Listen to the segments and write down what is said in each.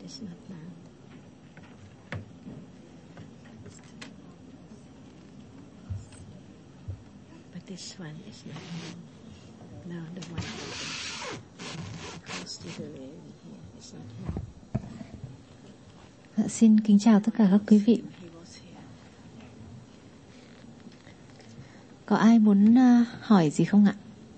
is not loud. But this one is not loud. No, the one close to the lady here is not loud. Xin kính chào tất cả các quý vị. Có ai muốn hỏi gì không ạ?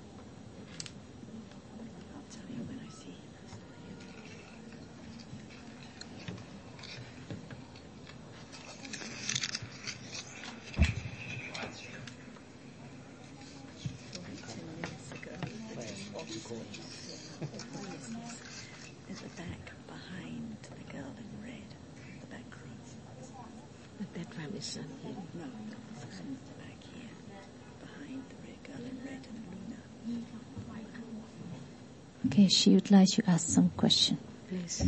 Okay, she would like to ask some question. Please.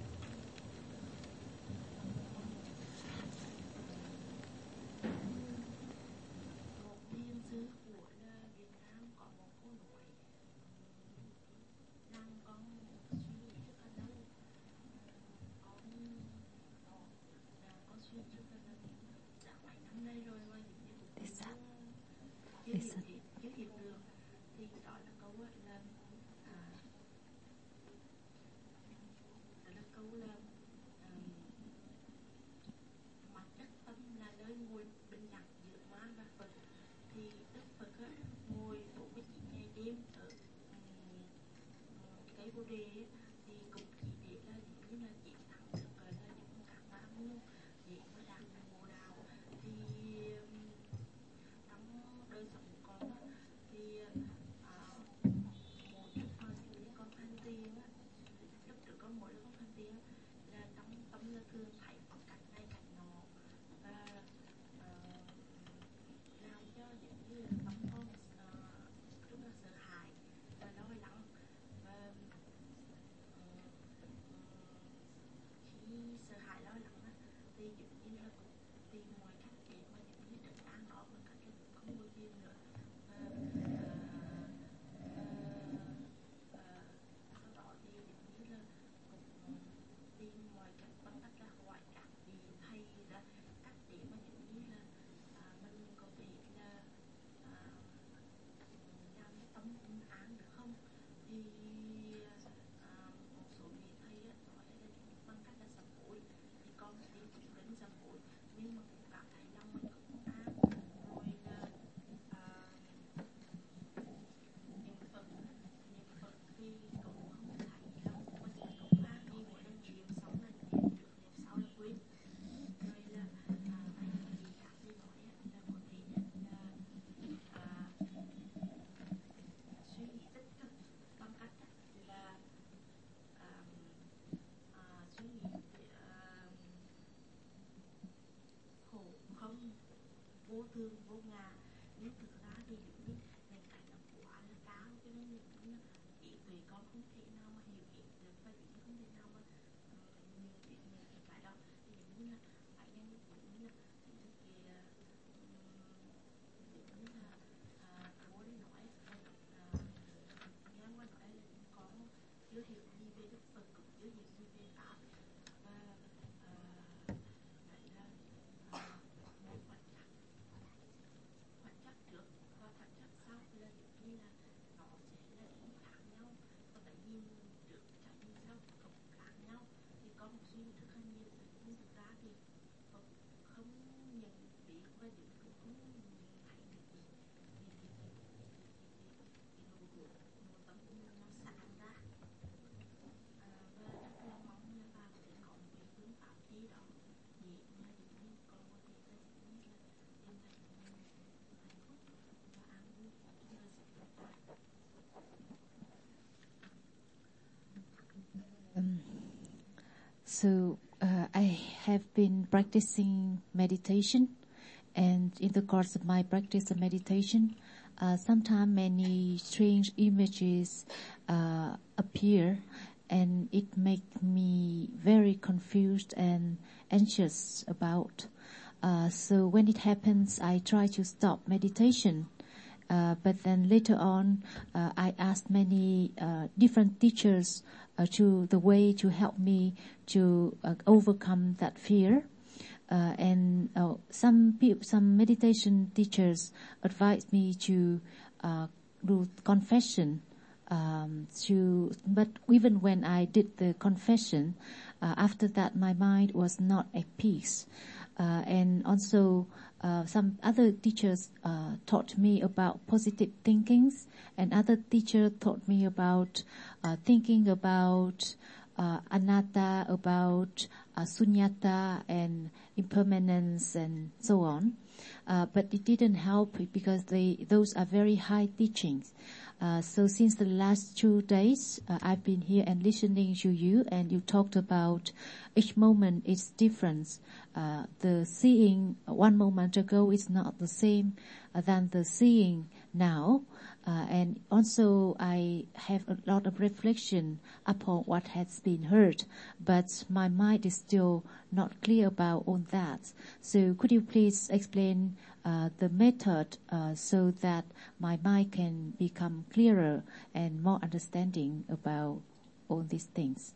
vô thương vô ngã, nhưng thực ra thì những nền cảnh nó quá là cao, cho nên những ý tùy con không thể nào mà hiểu biết được, và những không thể nào mà nhiều cái đó thì giống như là phải nhân giống như là những cái giống như là bố đi nói nghe qua nói là con chưa hiểu gì về Đức Phật, cũng chưa hiểu gì về Pháp, và đấy là một vật chất trước và vật chất sau là giống như là nó sẽ là cũng khác nhau, và cái nhìn trước cái nhìn sau cũng khác nhau, thì có một suy nghĩ rất là nhiều, nhưng thực ra thì Phật không nhận biết và cũng không thấy được gì vì nội tâm của mình nó sáng ra, và rất là mong là bà có thể có một cái phương pháp gì đó để mà giống như con có thể là giống như là tìm thấy hạnh phúc và an vui trong đời sống hiện tại. So I have been practicing meditation, and in the course of my practice of meditation, sometimes many strange images appear, and it makes me very confused and anxious about. So when it happens, I try to stop meditation. But then later on, I asked many different teachers to the way to help me to overcome that fear. And some meditation teachers advised me to do confession. But even when I did the confession, after that my mind was not at peace. And also some other teachers taught me about positive thinkings, and other teacher taught me about thinking about anatta, about sunyata and impermanence and so on. But it didn't help because those are very high teachings. So since the last 2 days, I've been here and listening to you, and you talked about each moment is different. The seeing 1 moment ago is not the same than the seeing now. And also I have a lot of reflection upon what has been heard, but my mind is still not clear about all that. So could you please explain the method so that my mind can become clearer and more understanding about all these things?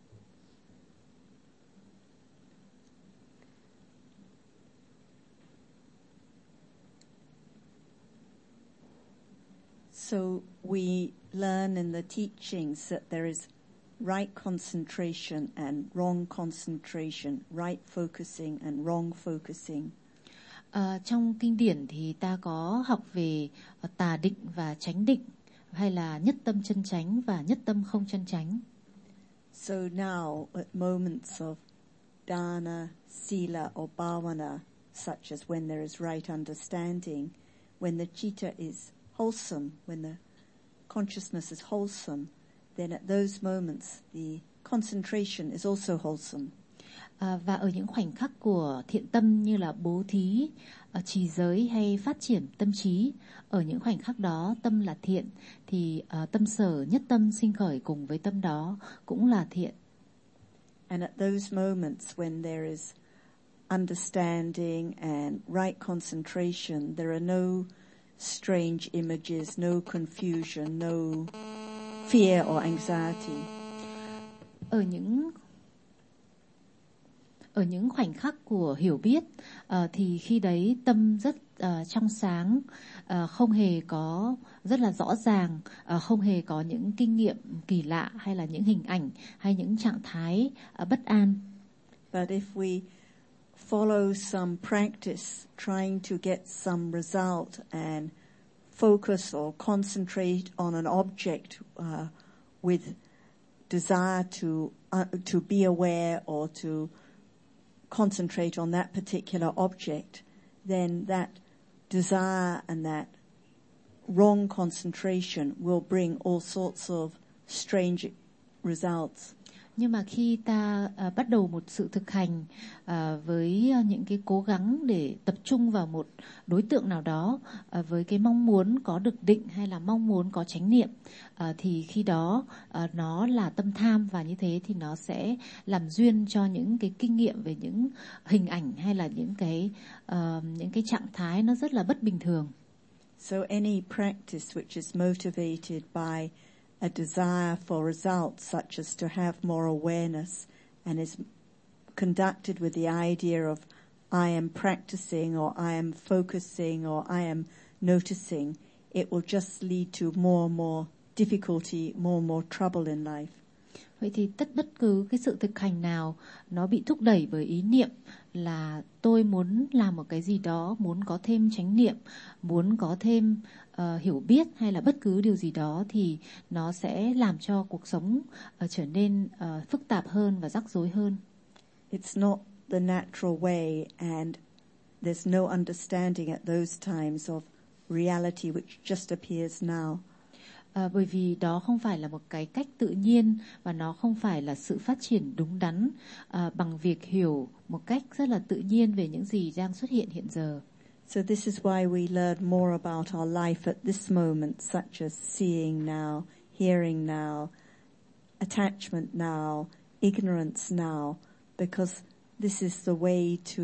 So we learn in the teachings that there is right concentration and wrong concentration, right focusing and wrong focusing. Trong kinh điển thì ta có học về tà định và chánh định, hay là nhất tâm chân chánh và nhất tâm không chân chánh. So now at moments of dana, sila or bhavana, such as when there is right understanding, when the citta is wholesome, when the consciousness is wholesome, then at those moments the concentration is also wholesome. Và ở những khoảnh khắc của thiện tâm như là bố thí, trì giới hay phát triển tâm trí, ở những khoảnh khắc đó tâm là thiện, thì tâm sở nhất tâm sinh khởi cùng với tâm đó cũng là thiện. And at those moments when there is understanding and right concentration, there are no strange images, no confusion, no fear or anxiety. Ở những khoảnh khắc của hiểu biết thì khi đấy tâm rất trong sáng, không hề có, rất là rõ ràng, không hề có những kinh nghiệm kỳ lạ hay là những hình ảnh hay những trạng thái bất an. But if we follow some practice, trying to get some result and focus or concentrate on an object with desire to be aware or to concentrate on that particular object, then that desire and that wrong concentration will bring all sorts of strange results. Nhưng mà khi ta bắt đầu một sự thực hành với những cái cố gắng để tập trung vào một đối tượng nào đó, với cái mong muốn có được định hay là mong muốn có chánh niệm, thì khi đó nó là tâm tham, và như thế thì nó sẽ làm duyên cho những cái kinh nghiệm về những hình ảnh hay là những cái trạng thái nó rất là bất bình thường. So any practice which is motivated by a desire for results, such as to have more awareness, and is conducted with the idea of I am practicing or I am focusing or I am noticing, it will just lead to more and more difficulty, more and more trouble in life. Vậy thì bất cứ cái sự thực hành nào nó bị thúc đẩy bởi ý niệm là tôi muốn làm một cái gì đó, muốn có thêm chánh niệm, muốn có thêm hiểu biết hay là bất cứ điều gì đó, thì nó sẽ làm cho cuộc sống trở nên phức tạp hơn và rắc rối hơn. It's not the natural way, and there's no understanding at those times of reality which just appears now. Bởi vì đó không phải là một cái cách tự nhiên, và nó không phải là sự phát triển đúng đắn bằng việc hiểu một cách rất là tự nhiên về những gì đang xuất hiện hiện giờ. So this is why we learn more about our life at this moment, such as seeing now, hearing now, attachment now, ignorance now, because this is the way to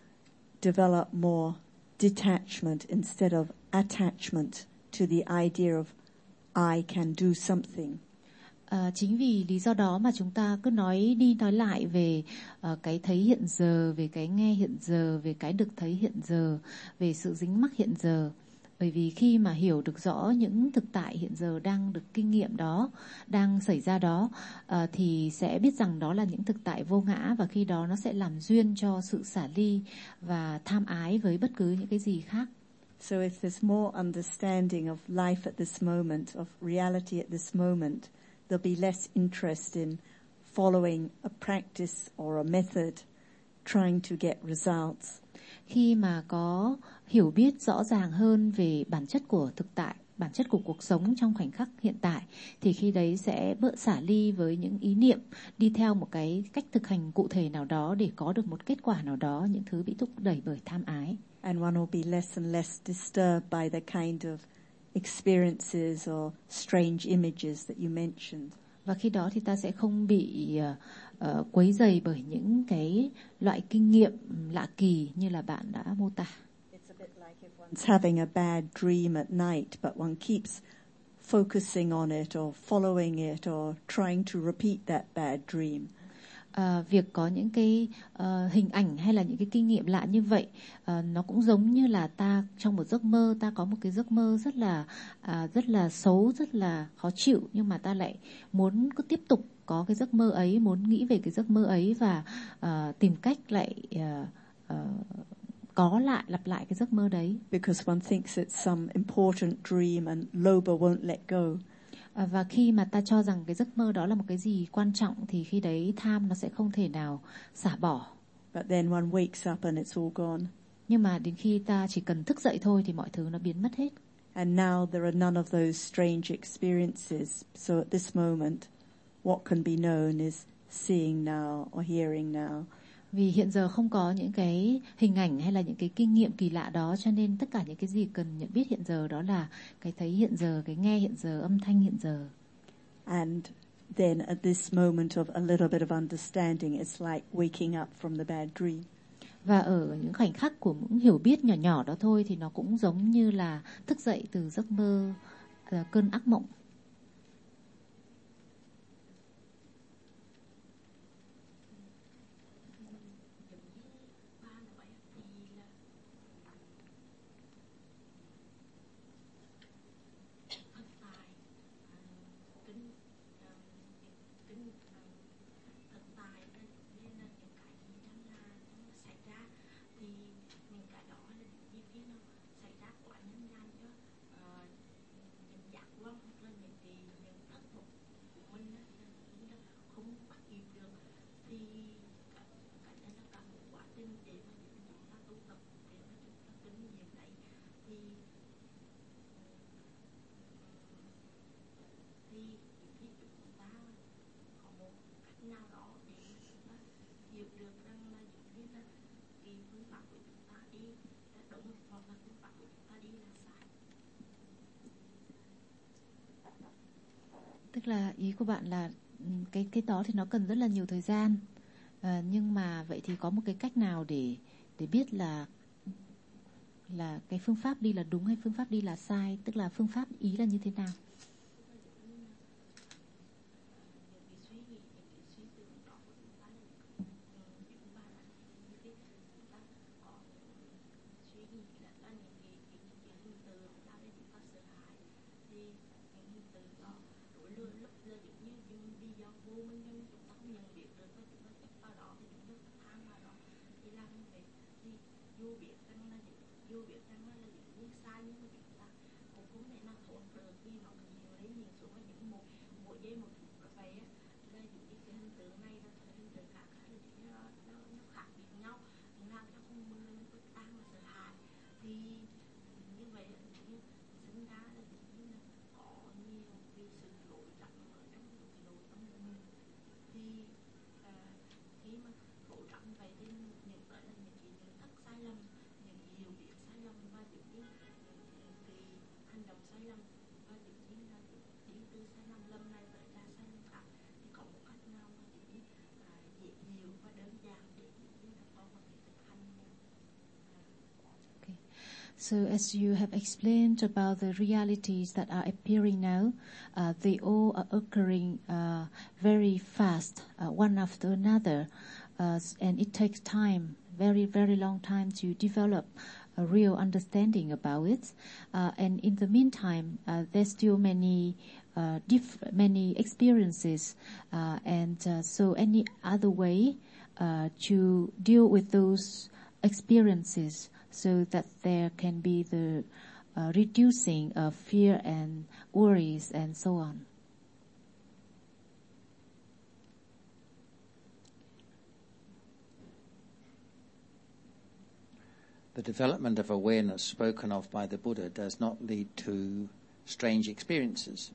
develop more detachment instead of attachment to the idea of I can do something. Chính vì lý do đó mà chúng ta cứ nói đi nói lại về cái thấy hiện giờ, về cái nghe hiện giờ, về cái được thấy hiện giờ, về sự dính mắc hiện giờ. Bởi vì khi mà hiểu được rõ những thực tại hiện giờ đang được kinh nghiệm đó, đang xảy ra đó, thì sẽ biết rằng đó là những thực tại vô ngã, và khi đó nó sẽ làm duyên cho sự xả ly và tham ái với bất cứ những cái gì khác. So if there's more understanding of life at this moment, of reality at this moment, there'll be less interest in following a practice or a method, trying to get results. Khi mà có hiểu biết rõ ràng hơn về bản chất của thực tại, bản chất của cuộc sống trong khoảnh khắc hiện tại, thì khi đấy sẽ bớt xả ly với những ý niệm đi theo một cái cách thực hành cụ thể nào đó để có được một kết quả nào đó, những thứ bị thúc đẩy bởi tham ái. And one will be less and less disturbed by the kind of experiences or strange images that you mentioned. Và khi đó thì ta sẽ không bị quấy rầy bởi những cái loại kinh nghiệm lạ kỳ như là bạn đã mô tả. It's a bit like if one's having a bad dream at night, but one keeps focusing on it or following it or trying to repeat that bad dream. Việc có những cái hình ảnh hay là những cái kinh nghiệm lạ như vậy, nó cũng giống như là ta trong một giấc mơ, ta có một cái giấc mơ rất là xấu, rất là khó chịu, nhưng mà ta lại muốn cứ tiếp tục có cái giấc mơ ấy, muốn nghĩ về cái giấc mơ ấy và tìm cách lại lặp lại cái giấc mơ đấy. Because one thinks it's some important dream and Loba won't let go. Và khi mà ta cho rằng cái giấc mơ đó là một cái gì quan trọng thì khi đấy tham nó sẽ không thể nào xả bỏ. But then one wakes up and it's all gone. Nhưng mà đến khi ta chỉ cần thức dậy thôi thì mọi thứ nó biến mất hết. And now there are none of those strange experiences. So at this moment, what can be known is seeing now or hearing now. Vì hiện giờ không có những cái hình ảnh hay là những cái kinh nghiệm kỳ lạ đó, cho nên tất cả những cái gì cần nhận biết hiện giờ đó là cái thấy hiện giờ, cái nghe hiện giờ, âm thanh hiện giờ. And then at this moment of a little bit of understanding, it's like waking up from the bad dream. Và ở những khoảnh khắc của những hiểu biết nhỏ nhỏ đó thôi thì nó cũng giống như là thức dậy từ giấc mơ, cơn ác mộng. Tức là ý của bạn là cái đó thì nó cần rất là nhiều thời gian, nhưng mà vậy thì có một cái cách nào để biết là cái phương pháp đi là đúng hay phương pháp đi là sai, tức là phương pháp ý là như thế nào? So as you have explained about the realities that are appearing now, they all are occurring very fast, one after another, and it takes time, very, very long time to develop a real understanding about it. And in the meantime, there's still many experiences, and so any other way to deal with those experiences so that there can be the reducing of fear and worries and so on. The development of awareness spoken of by the Buddha does not lead to strange experiences.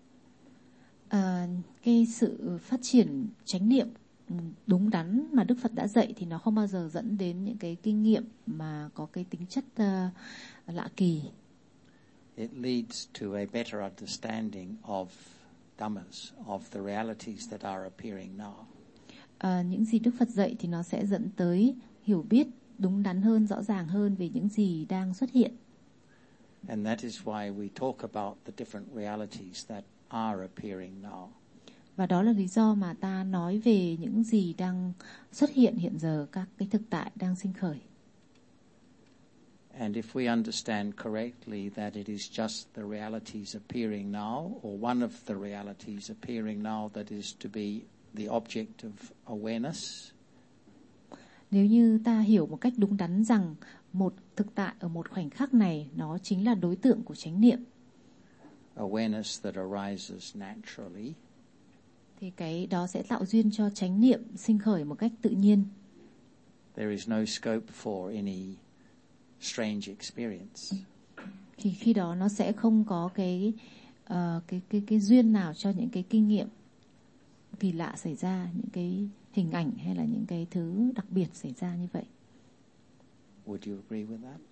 Cái sự phát triển chánh niệm đúng đắn mà Đức Phật đã dạy thì nó không bao giờ dẫn đến những cái kinh nghiệm mà có cái tính chất lạ kỳ. It leads to a better understanding of dhammas, of the realities that are appearing now. Những gì Đức Phật dạy thì nó sẽ dẫn tới hiểu biết đúng đắn hơn, rõ ràng hơn về những gì đang xuất hiện. And that is why we talk about the different realities that are appearing now. Và đó là lý do mà ta nói về những gì đang xuất hiện hiện giờ, các cái thực tại đang sinh khởi. And if we understand correctly that it is just the realities appearing now, or one of the realities appearing now that is to be the object of awareness. Nếu như ta hiểu một cách đúng đắn rằng một thực tại ở một khoảnh khắc này nó chính là đối tượng của chánh niệm. Awareness that arises naturally. Thì cái đó sẽ tạo duyên cho chánh niệm sinh khởi một cách tự nhiên. There is no scope for any strange experience. Thì khi đó nó sẽ không có cái duyên nào cho những cái kinh nghiệm kỳ lạ xảy ra, những cái hình ảnh hay là những cái thứ đặc biệt xảy ra như vậy. Would you agree with that?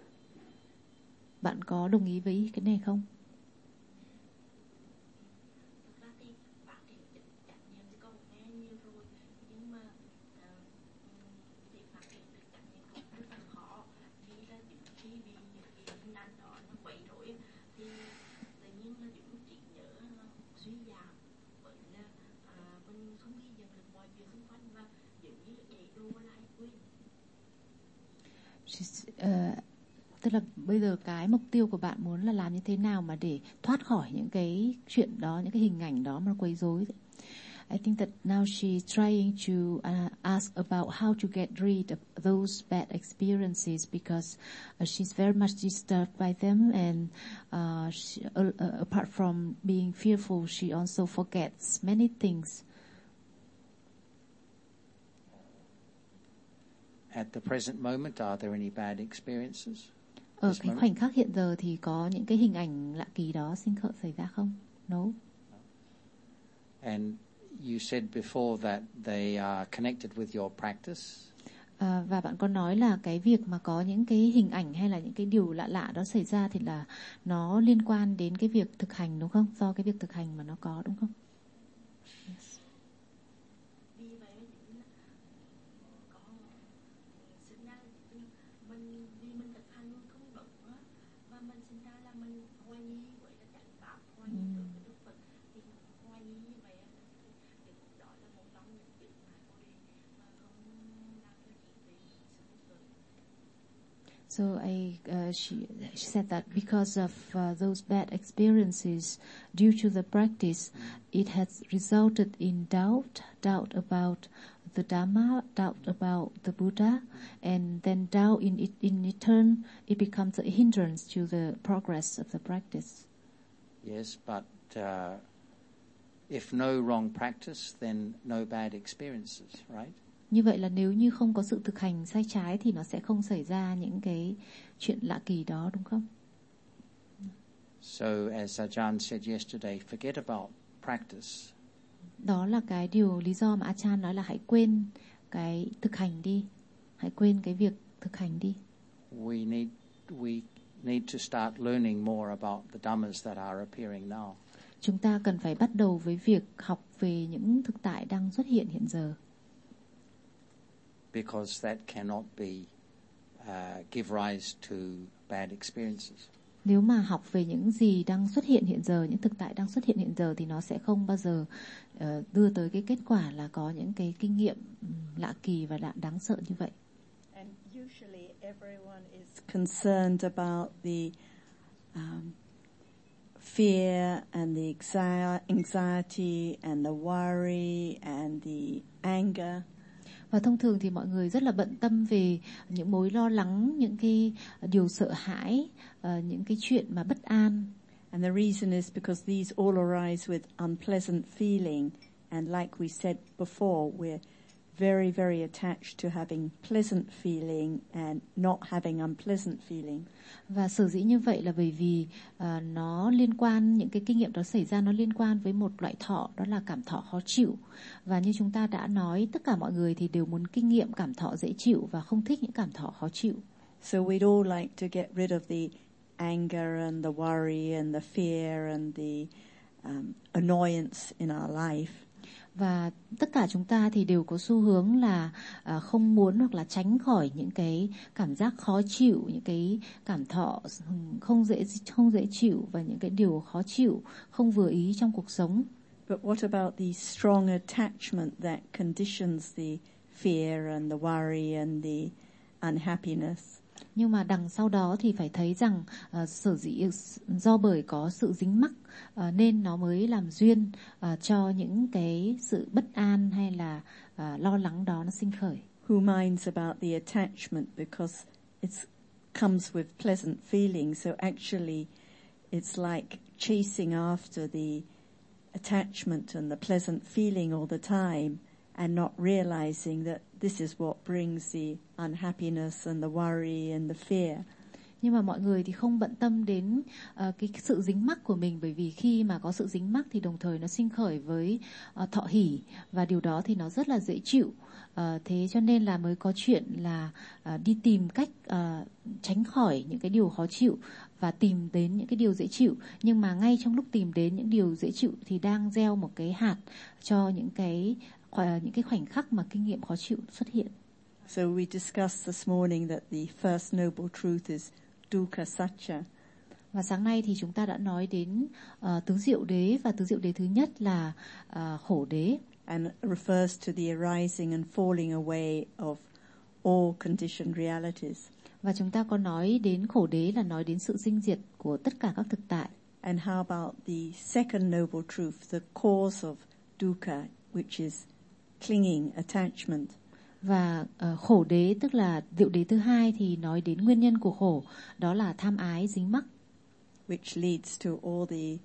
Bạn có đồng ý với cái này không? Thực ra thì phát triển chánh niệm thì con nghe nhiều rồi, nhưng mà việc phát triển được chánh niệm cũng rất là khó. Vì là khi bị những cái hình ảnh đó nó quấy rối thì tự nhiên là những trí nhớ nó suy giảm, bởi là mình không ghi nhận được mọi việc xung quanh và giống như để đua lại quên. Tức là bây giờ cái mục tiêu của bạn muốn là làm như thế nào mà để thoát khỏi những cái chuyện đó, những cái hình ảnh đó mà quấy rối. I think that now she's trying to ask about how to get rid of those bad experiences because she's very much disturbed by them, and apart from being fearful, she also forgets many things. At the present moment, are there any bad experiences? Ở cái khoảnh khắc hiện giờ thì có những cái hình ảnh lạ kỳ đó sinh khởi xảy ra không? No. And you said before that they are connected with your practice. Và bạn có nói là cái việc mà có những cái hình ảnh hay là những cái điều lạ lạ đó xảy ra thì là nó liên quan đến cái việc thực hành đúng không? Do cái việc thực hành mà nó có đúng không? Yes. Vì vậy có sinh ra vì mình thực hành không đúng và mình sinh ra là mình hoài nghi với là chánh pháp, hoài nghi với cái Đức Phật, thì hoài nghi như vậy thì đó là một trong những chuyện mà cô đi mà không làm cho chị về sự thực. So she said that because of those bad experiences due to the practice, it has resulted in doubt about the Dhamma, doubt about the Buddha, and then doubt in turn it becomes a hindrance to the progress of the practice. Yes, but if no wrong practice, then no bad experiences, right? Như vậy là nếu như không có sự thực hành sai trái thì nó sẽ không xảy ra những cái chuyện lạ kỳ đó đúng không? So as Ajahn said yesterday, forget about practice. Đó là cái lý do mà Ajahn nói là hãy quên cái thực hành đi. Hãy quên cái việc thực hành đi. We need to start learning more about the dhammas that are appearing now. Chúng ta cần phải bắt đầu với việc học về những thực tại đang xuất hiện hiện giờ. Because that cannot be give rise to bad experiences. Nếu mà học về những gì đang xuất hiện hiện giờ, những thực tại đang xuất hiện hiện giờ thì nó sẽ không bao giờ đưa tới cái kết quả là có những cái kinh nghiệm lạ kỳ và đáng sợ như vậy. And usually everyone is concerned about the fear and the anxiety and the worry and the anger. Và thông thường thì mọi người rất là bận tâm về những mối lo lắng, những cái điều sợ hãi, những cái chuyện mà bất an. And the reason is because these all arise with unpleasant feeling. And like we said before, we're very, very attached to having pleasant feeling and not having unpleasant feeling. Và sở dĩ như vậy là bởi vì nó liên quan, những cái kinh nghiệm đó xảy ra nó liên quan với một loại thọ, đó là cảm thọ khó chịu. Và như chúng ta đã nói, tất cả mọi người thì đều muốn kinh nghiệm cảm thọ dễ chịu và không thích những cảm thọ khó chịu. So we'd all like to get rid of the anger and the worry and the fear and the annoyance in our life. Và tất cả chúng ta thì đều có xu hướng là không muốn hoặc là tránh khỏi những cái cảm giác khó chịu, những cái cảm thọ không dễ chịu và những cái điều khó chịu, không vừa ý trong cuộc sống. But what about the strong attachment that conditions the fear and the worry and the unhappiness? Nhưng mà đằng sau đó thì phải thấy rằng sở dĩ do bởi có sự dính mắc nên nó mới làm duyên cho những cái sự bất an hay là lo lắng đó nó sinh khởi. Who minds about the attachment because it comes with pleasant feelings, so actually it's like chasing after the attachment and the pleasant feeling all the time and not realizing that this is what brings the unhappiness and the worry and the fear. Nhưng mà mọi người thì không bận tâm đến cái sự dính mắc của mình, bởi vì khi mà có sự dính mắc thì đồng thời nó sinh khởi với thọ hỷ, và điều đó thì nó rất là dễ chịu. Thế cho nên là mới có chuyện là đi tìm cách tránh khỏi những cái điều khó chịu và tìm đến những cái điều dễ chịu. Nhưng mà ngay trong lúc tìm đến những điều dễ chịu thì đang gieo một cái hạt cho những cái khoảnh khắc mà kinh nghiệm khó chịu xuất hiện. So we discussed this morning that the first noble truth is dukkha satcha. Và sáng nay thì chúng ta đã nói đến tứ diệu đế, và tứ diệu đế thứ nhất là khổ đế. And refers to the arising and falling away of all conditioned realities. Và chúng ta có nói đến khổ đế là nói đến sự sinh diệt của tất cả các thực tại. And how about the second noble truth, the cause of dukkha, which is clinging, attachment? Và khổ đế tức là diệu đế thứ hai thì nói đến nguyên nhân của khổ, đó là tham ái dính mắc. Which leads to all the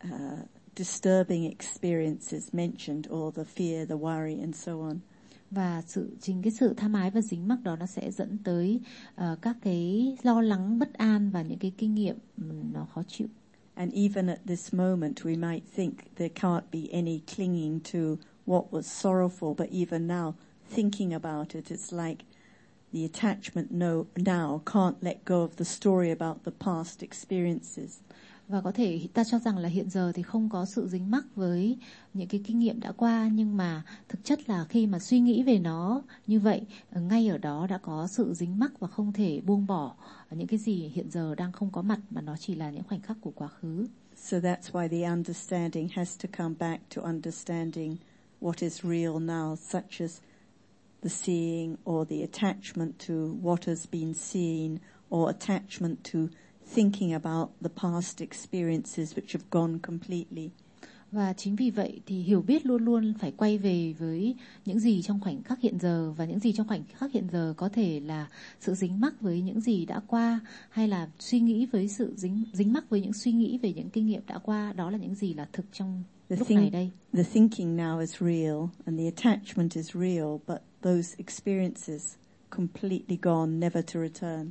disturbing experiences mentioned, all the fear, the worry and so on. Và chính cái sự tham ái và dính mắc đó nó sẽ dẫn tới các cái lo lắng, bất an và những cái kinh nghiệm nó khó chịu. And even at this moment we might think there can't be any clinging to what was sorrowful, but even now thinking about it, it's like the attachment now can't let go of the story about the past experiences. Và có thể ta cho rằng là hiện giờ thì không có sự dính mắc với những cái kinh nghiệm đã qua, nhưng mà thực chất là khi mà suy nghĩ về nó như vậy, ngay ở đó đã có sự dính mắc và không thể buông bỏ những cái gì hiện giờ đang không có mặt, mà nó chỉ là những khoảnh khắc của quá khứ. So that's why the understanding has to come back to understanding what is real now, such as the seeing or the attachment to what has been seen, or attachment to thinking about the past experiences which have gone completely. Và chính vì vậy thì hiểu biết luôn luôn phải quay về với những gì trong khoảnh khắc hiện giờ, và những gì trong khoảnh khắc hiện giờ có thể là sự dính mắc với những gì đã qua, hay là suy nghĩ với sự dính mắc với những suy nghĩ về những kinh nghiệm đã qua, đó là những gì là thực trong lúc này đây. The thinking now is real and the attachment is real, but those experiences completely gone, never to return.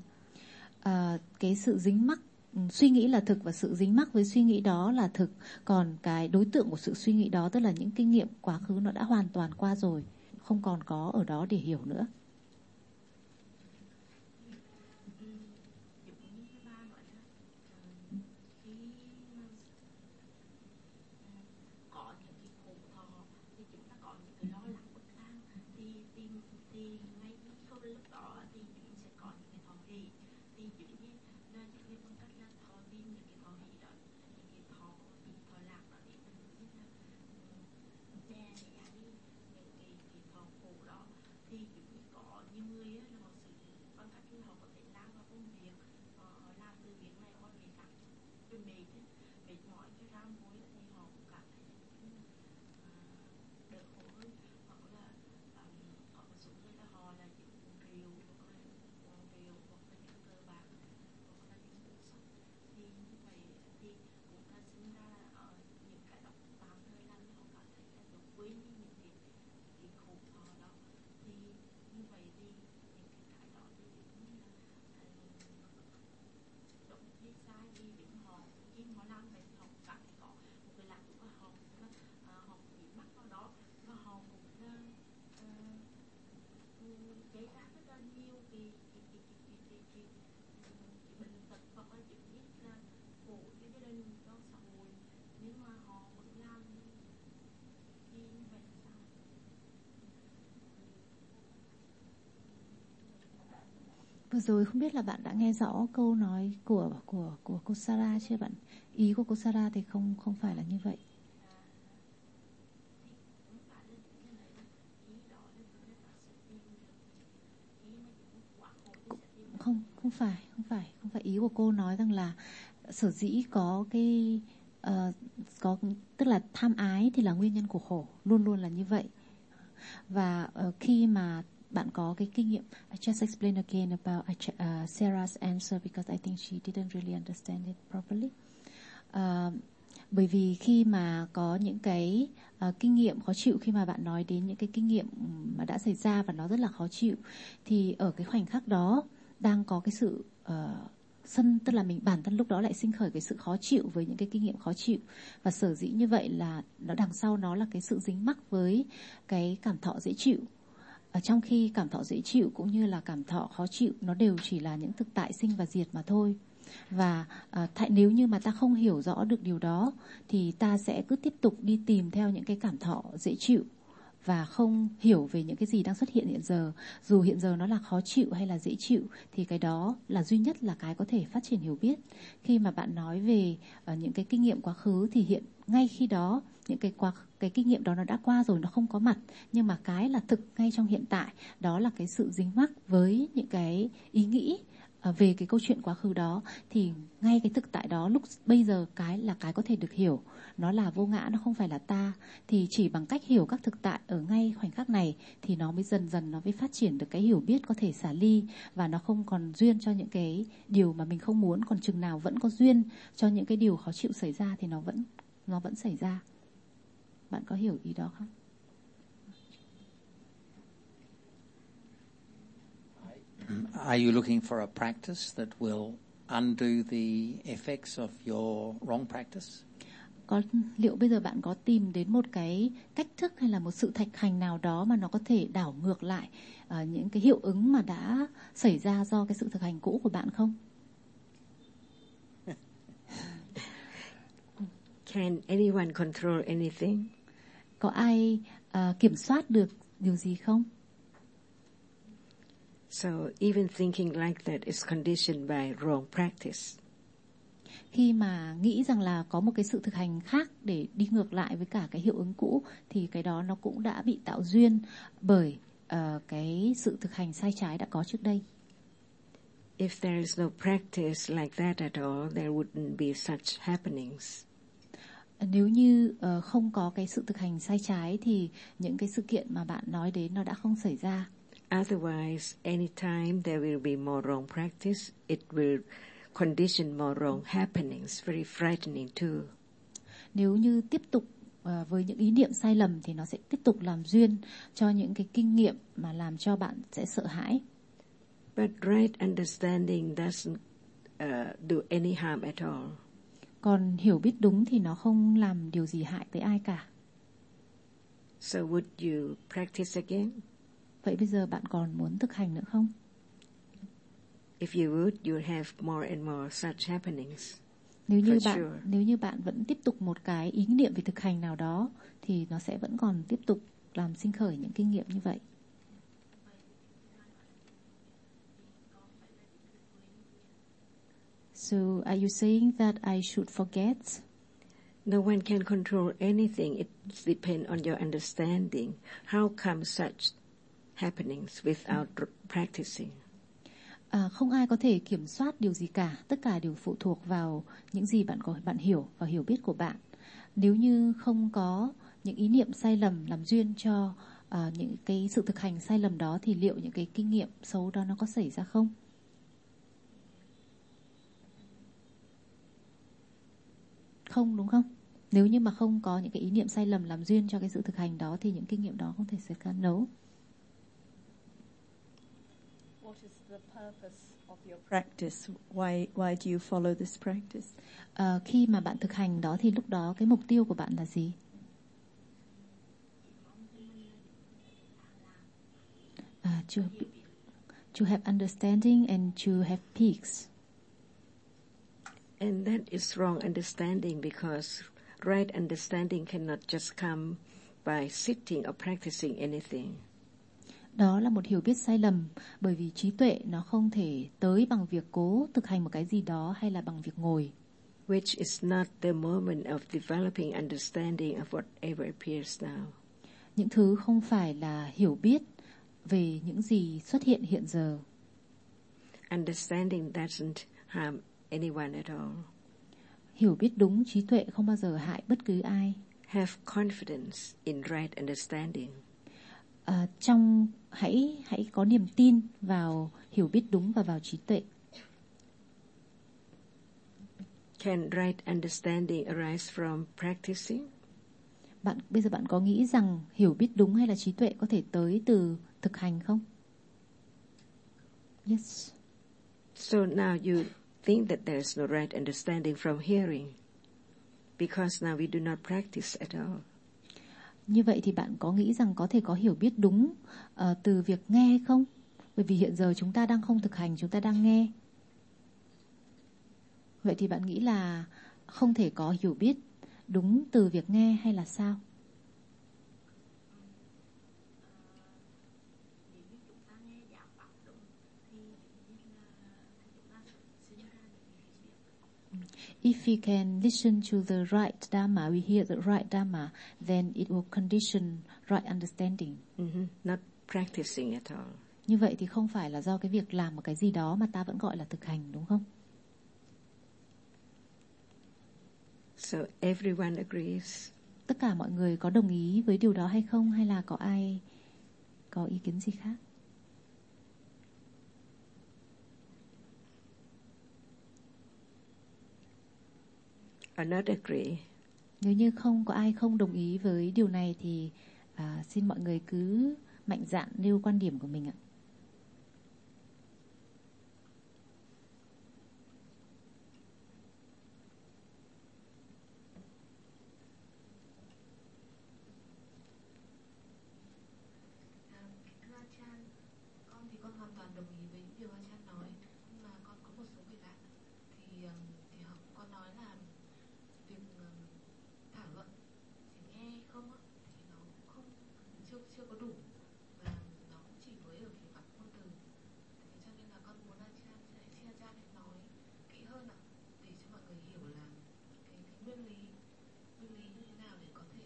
Cái sự dính mắc, suy nghĩ là thực và sự dính mắc với suy nghĩ đó là thực, còn cái đối tượng của sự suy nghĩ đó tức là những kinh nghiệm quá khứ nó đã hoàn toàn qua rồi, không còn có ở đó để hiểu nữa. Ngay lúc đó thì chúng sẽ có những cái thọ hỷ, thì giống như mệt mỏi cái ram muối thì họ cũng cảm thấy đỡ khổ hơn, hoặc là có một số người là họ là những uống rượu hoặc là những cờ bạc hoặc là những cú sốc, thì như vậy thì cũng là sinh ra những cái độc tạm thời làm cho họ cảm thấy là được quên đi những cái khổ thọ đó. Thì như vậy thì những cái đó thì cũng như là động khi sai đi điểm họ khi họ làm vậy thì họ cảm thấy có một cái lạc của họ họ bị mắc vào đó, và họ cũng gây ra rất là nhiều cái bệnh tật hoặc là những cái khổ cho gia đình cho xã hội, nhưng mà họ vẫn làm thì như vậy là sao? Vừa rồi không biết là bạn đã nghe rõ câu nói của cô Sarah chưa bạn? Ý của cô Sarah thì không phải là như vậy. Không phải ý của cô nói rằng là sở dĩ có cái tức là tham ái thì là nguyên nhân của khổ, luôn luôn là như vậy. Và khi mà bạn có cái kinh nghiệm, I just explain again about Sarah's answer because I think she didn't really understand it properly. Bởi vì khi mà có những cái kinh nghiệm khó chịu, khi mà bạn nói đến những cái kinh nghiệm mà đã xảy ra và nó rất là khó chịu, thì ở cái khoảnh khắc đó đang có cái sự tức là mình bản thân lúc đó lại sinh khởi cái sự khó chịu với những cái kinh nghiệm khó chịu, và sở dĩ như vậy là nó đằng sau nó là cái sự dính mắc với cái cảm thọ dễ chịu. Trong khi cảm thọ dễ chịu cũng như là cảm thọ khó chịu nó đều chỉ là những thực tại sinh và diệt mà thôi. Và nếu như mà ta không hiểu rõ được điều đó thì ta sẽ cứ tiếp tục đi tìm theo những cái cảm thọ dễ chịu và không hiểu về những cái gì đang xuất hiện giờ. Dù hiện giờ nó là khó chịu hay là dễ chịu thì cái đó là duy nhất là cái có thể phát triển hiểu biết. Khi mà bạn nói về những cái kinh nghiệm quá khứ thì ngay khi đó những cái kinh nghiệm đó nó đã qua rồi, nó không có mặt, nhưng mà cái là thực ngay trong hiện tại đó là cái sự dính mắc với những cái ý nghĩ về cái câu chuyện quá khứ đó. Thì ngay cái thực tại đó lúc bây giờ cái có thể được hiểu, nó là vô ngã, nó không phải là ta. Thì chỉ bằng cách hiểu các thực tại ở ngay khoảnh khắc này thì nó mới dần dần nó mới phát triển được cái hiểu biết có thể xả ly, và nó không còn duyên cho những cái điều mà mình không muốn. Còn chừng nào vẫn có duyên cho những cái điều khó chịu xảy ra thì nó vẫn xảy ra. Bạn có hiểu ý đó không? Are you looking for a practice that will undo the effects of your wrong practice? Liệu bây giờ bạn có tìm đến một cái cách thức hay là một sự thực hành nào đó mà nó có thể đảo ngược lại những cái hiệu ứng mà đã xảy ra do cái sự thực hành cũ của bạn không? Can anyone control anything? Có ai kiểm soát được điều gì không? So even thinking like that is conditioned by wrong practice. Khi mà nghĩ rằng là có một cái sự thực hành khác để đi ngược lại với cả cái hiệu ứng cũ thì cái đó nó cũng đã bị tạo duyên bởi cái sự thực hành sai trái đã có trước đây. If there is no practice like that at all, there wouldn't be such happenings. Nếu như không có cái sự thực hành sai trái thì những cái sự kiện mà bạn nói đến nó đã không xảy ra. Otherwise, anytime there will be more wrong practice, it will condition more wrong happenings, very frightening too. Nếu như tiếp tục với những ý niệm sai lầm thì nó sẽ tiếp tục làm duyên cho những cái kinh nghiệm mà làm cho bạn sẽ sợ hãi. But right understanding doesn't do any harm at all. Còn hiểu biết đúng thì nó không làm điều gì hại tới ai cả. So would you practice again? Vậy bây giờ bạn còn muốn thực hành nữa không? If you would, you'll have more and more such happenings. Nếu như bạn vẫn tiếp tục một cái ý niệm về thực hành nào đó thì nó sẽ vẫn còn tiếp tục làm sinh khởi những kinh nghiệm như vậy. So are you saying that I should forget? No one can control anything. It depends on your understanding. How come such happenings without practicing? Không ai có thể kiểm soát điều gì cả, tất cả đều phụ thuộc vào những gì bạn hiểu và hiểu biết của bạn. Nếu như không có những ý niệm sai lầm làm duyên cho những cái sự thực hành sai lầm đó, thì liệu những cái kinh nghiệm xấu đó nó có xảy ra không? Không, đúng không? Nếu như mà không có những cái ý niệm sai lầm làm duyên cho cái sự thực hành đó thì những kinh nghiệm đó không thể xảy ra. No. What is the purpose of your practice? Why do you follow this practice? Khi mà bạn thực hành đó thì lúc đó cái mục tiêu của bạn là gì? To have understanding and to have peace. And that is wrong understanding, because right understanding cannot just come by sitting or practicing anything. Đó là một hiểu biết sai lầm, bởi vì trí tuệ nó không thể tới bằng việc cố thực hành một cái gì đó hay là bằng việc ngồi. Which is not the moment of developing understanding of whatever appears now. Những thứ không phải là hiểu biết về những gì xuất hiện hiện giờ. Understanding doesn't harm anyone at all. Hiểu biết đúng, trí tuệ không bao giờ hại bất cứ ai. Have confidence in right understanding. Hãy có niềm tin vào hiểu biết đúng và vào trí tuệ. Can right understanding arise from practicing? Bây giờ bạn có nghĩ rằng hiểu biết đúng hay là trí tuệ có thể tới từ thực hành không? Yes. So now you think that there is no right understanding from hearing, because now we do not practice at all. Như vậy thì bạn có nghĩ rằng có thể có hiểu biết đúng từ việc nghe hay không? Bởi vì hiện giờ chúng ta đang không thực hành, chúng ta đang nghe. Vậy thì bạn nghĩ là không thể có hiểu biết đúng từ việc nghe hay là sao? If we can listen to the right Dhamma, we hear the right Dhamma, then it will condition right understanding. Not practicing at all. Như vậy thì không phải là do cái việc làm một cái gì đó mà ta vẫn gọi là thực hành, đúng không? So everyone agrees. Tất cả mọi người có đồng ý với điều đó hay không, hay là có ai có ý kiến gì khác? Or not agree. Nếu như không có ai không đồng ý với điều này thì xin mọi người cứ mạnh dạn nêu quan điểm của mình ạ. Thưa Achan, con thì con hoàn toàn đồng ý với điều Achan nói, nhưng mà con có một số người bạn thì họ con nói là việc thảo luận chỉ nghe không á, thì nó không chưa có đủ, và nó cũng chỉ mới ở phía mặt ngôn từ. Thế cho nên là con muốn Achan sẽ nói kỹ hơn ạ, để cho mọi người hiểu là cái nguyên lý như thế nào để có thể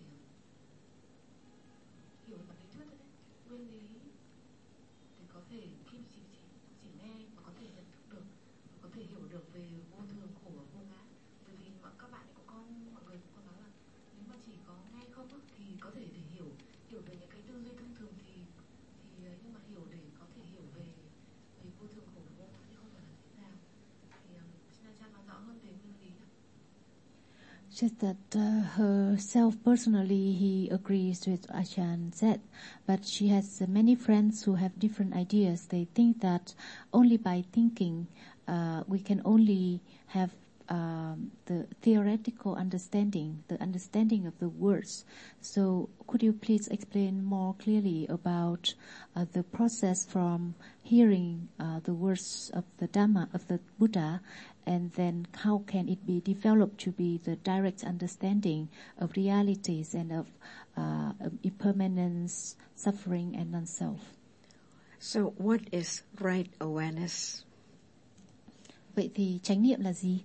hiểu về mặt lý thuyết thôi đấy, nguyên lý để có thể khi chỉ nghe mà có thể nhận thức được, có thể hiểu được về vô thường, khổ và vô ngã. Bởi vì các bạn ấy mọi người cũng có nói là nếu mà chỉ có nghe không á, thì có thể để hiểu về những cái tư duy thông thường thì nhưng mà hiểu để có thể hiểu về vô thường, khổ và vô ngã thì không phải là thế nào. Thì xin Achan nói rõ hơn về nguyên lý ạ. Just that herself personally he agrees with Achan said, but she has many friends who have different ideas. They think that only by thinking we can only have the theoretical understanding, the understanding of the words. So could you please explain more clearly about the process from hearing the words of the Dhamma, of the Buddha, and then how can it be developed to be the direct understanding of realities and of impermanence, suffering, and non-self? So what is right awareness? Vậy thì chánh niệm là gì?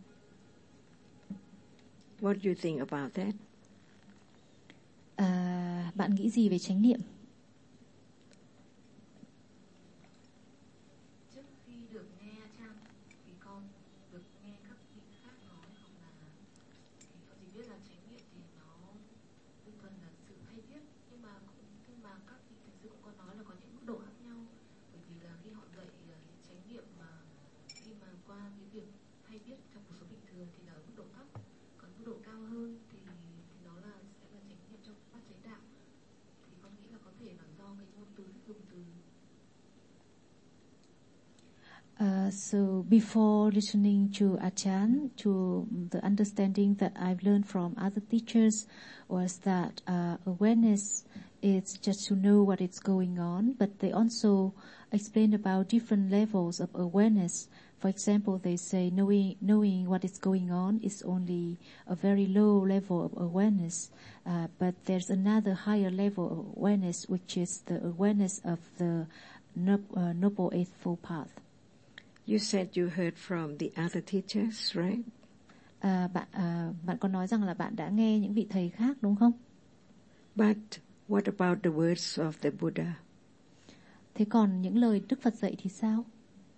What do you think about that? Bạn nghĩ gì về chánh niệm? Trước khi được nghe So before listening to Ajahn, to the understanding that I've learned from other teachers was that awareness is just to know what is going on, but they also explain about different levels of awareness. For example, they say knowing what is going on is only a very low level of awareness, but there's another higher level of awareness, which is the awareness of the Noble Eightfold Path. You said you heard from the other teachers, right? Bạn có nói rằng là bạn đã nghe những vị thầy khác đúng không? But what about the words of the Buddha? Thế còn những lời Đức Phật dạy thì sao?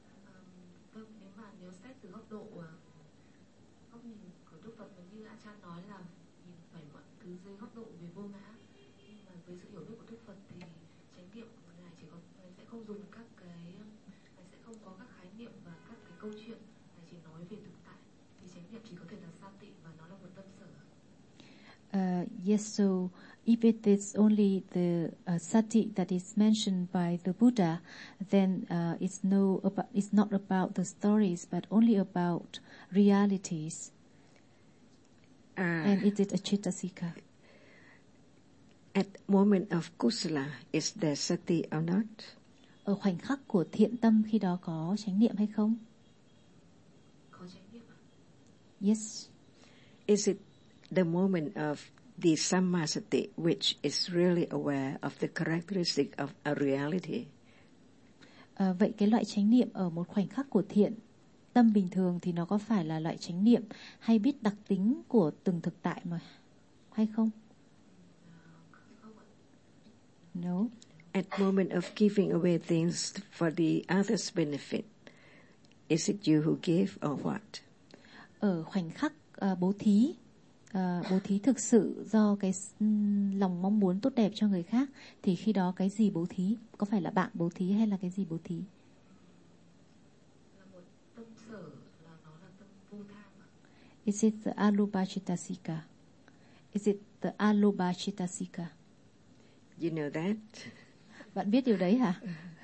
Nếu xét từ góc nhìn của Đức Phật, như Ajahn nói là nhìn phải mọi thứ dưới góc độ về vô ngã, nhưng mà với sự hiểu biết của Đức Phật thì chánh niệm này sẽ không dùng các sẽ không có các khái niệm và các cái câu chuyện, chỉ nói về thực tại, thì chánh niệm chỉ có thể là sati và nó là một tâm sở. Yes, so if it is only the sati that is mentioned by the Buddha, then it's not about the stories, but only about realities. And it is a Cittasika. At moment of kusala, is there sati or not? Ở khoảnh khắc của thiện tâm khi đó có chánh niệm hay không? Có chánh niệm ạ? Yes. Is it the moment of the sammasati, which is really aware of the characteristic of a reality? Vậy cái loại chánh niệm ở một khoảnh khắc của thiện tâm bình thường thì nó có phải là loại chánh niệm hay biết đặc tính của từng thực tại mà hay không? No. At moment of giving away things for the others' benefit, is it you who give or what? Ở khoảnh khắc bố thí thực sự do cái lòng mong muốn tốt đẹp cho người khác, thì khi đó cái gì bố thí? Có phải là bạn bố thí hay là cái gì bố thí? Là một tâm sở, là nó là tâm vô tham ạ. Is it the Alobha-Cittasika? Is it the Alobha-Cittasika? You know that? Bạn biết điều đấy hả?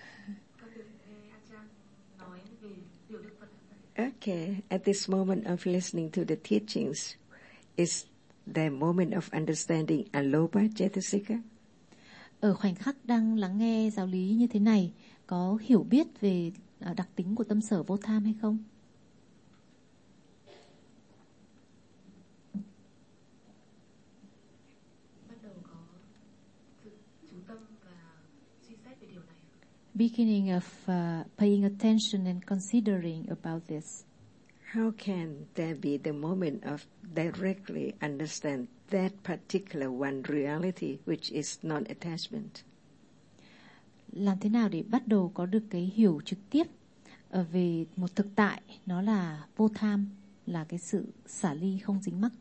Okay, at this moment of listening to the teachings, is the moment of understanding Alobha Cetasika? Ở khoảnh khắc đang lắng nghe giáo lý như thế này, có hiểu biết về đặc tính của tâm sở vô tham hay không? Bắt đầu có sự chú tâm và suy xét về điều này. Beginning of paying attention and considering about this. How can there be the moment of directly understand that particular one reality which is non-attachment? Làm thế nào để bắt đầu có được cái hiểu trực tiếp về một thực tại, nó là vô tham, là cái sự xả ly không dính mắc?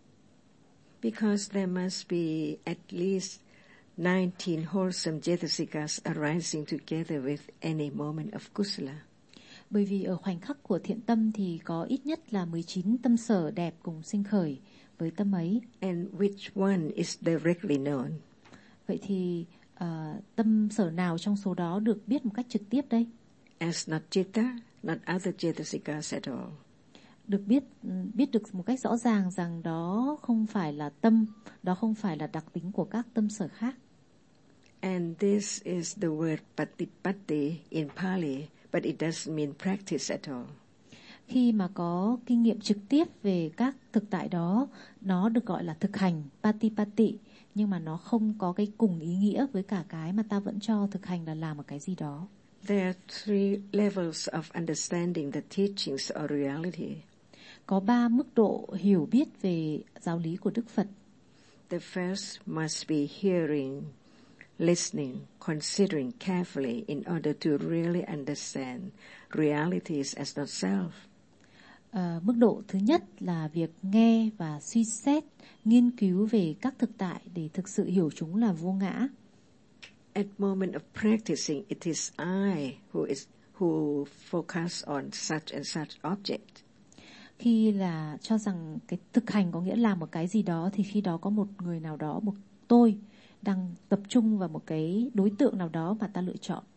Because there must be at least 19 wholesome Cetasikas arising together with any moment of kusala. Bởi vì ở khoảnh khắc của thiện tâm thì có ít nhất là 19 tâm sở đẹp cùng sinh khởi với tâm ấy. And which one is directly known? Vậy thì tâm sở nào trong số đó được biết một cách trực tiếp đây? As not citta, not other Cetasikas at all. Được biết được một cách rõ ràng rằng đó không phải là tâm, đó không phải là đặc tính của các tâm sở khác. And this is the word patipatti in Pali, but it doesn't mean practice at all. Khi mà có kinh nghiệm trực tiếp về các thực tại đó, nó được gọi là thực hành, patipatti, nhưng mà nó không có cái cùng ý nghĩa với cả cái mà ta vẫn cho thực hành là làm một cái gì đó. There are 3 levels of understanding the teachings or reality. Có 3 mức độ hiểu biết về giáo lý của Đức Phật. The first must be hearing, listening, considering carefully in order to really understand realities as not self. Mức độ thứ nhất là việc nghe và suy xét, nghiên cứu về các thực tại để thực sự hiểu chúng là vô ngã. At moment of practicing, it is I who focus on such and such object. Khi là cho rằng cái thực hành có nghĩa là một cái gì đó, thì khi đó có một người nào đó, một tôi đang tập trung vào một cái đối tượng nào đó mà ta lựa chọn.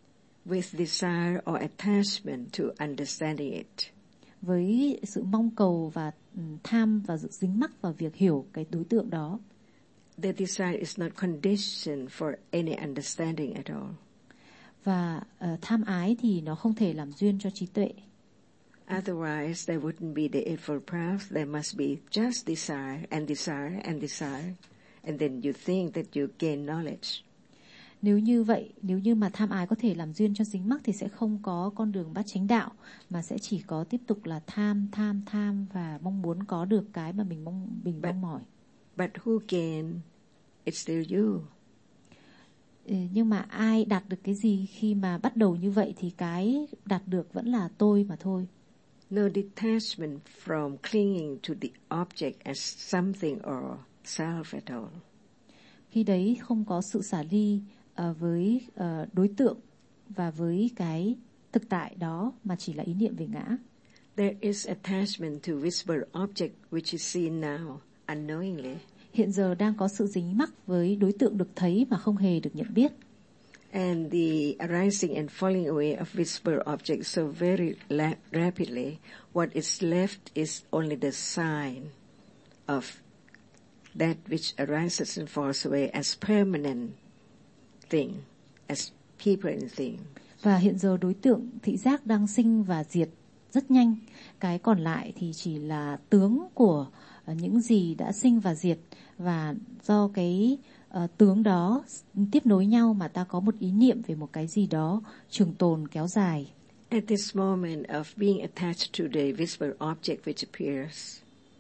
with desire or attachment to understanding it. Với sự mong cầu và tham và sự dính mắc vào việc hiểu cái đối tượng đó. The desire is not conditioned for any understanding at all. Và tham ái thì nó không thể làm duyên cho trí tuệ. Otherwise, there wouldn't be the Eightfold Path. There must be just desire and desire and desire. And then you think that you gain knowledge. Nếu như vậy, nếu như mà tham ái có thể làm duyên cho dính mắc thì sẽ không có con đường bát chánh đạo, mà sẽ chỉ có tiếp tục là tham và mong muốn có được cái mà mình mong mỏi. But who gain? It's still you. Nhưng mà ai đạt được cái gì khi mà bắt đầu như vậy thì cái đạt được vẫn là tôi mà thôi. No detachment from clinging to the object as something or self at all. Khi đấy không có sự xả ly với đối tượng và với cái thực tại đó, mà chỉ là ý niệm về ngã. There is attachment to visible object which is seen now unknowingly. Hiện giờ đang có sự dính mắc với đối tượng được thấy mà không hề được nhận biết. And the arising and falling away of visible objects so very rapidly, what is left is only the sign of that which arises and falls away as permanent thing, as people and thing. Và hiện giờ đối tượng thị giác đang sinh và diệt rất nhanh. Cái còn lại thì chỉ là tướng của những gì đã sinh và diệt. Và do cái tướng đó tiếp nối nhau mà ta có một ý niệm về một cái gì đó trường tồn kéo dài. At this moment of being attached to the visible object which appears,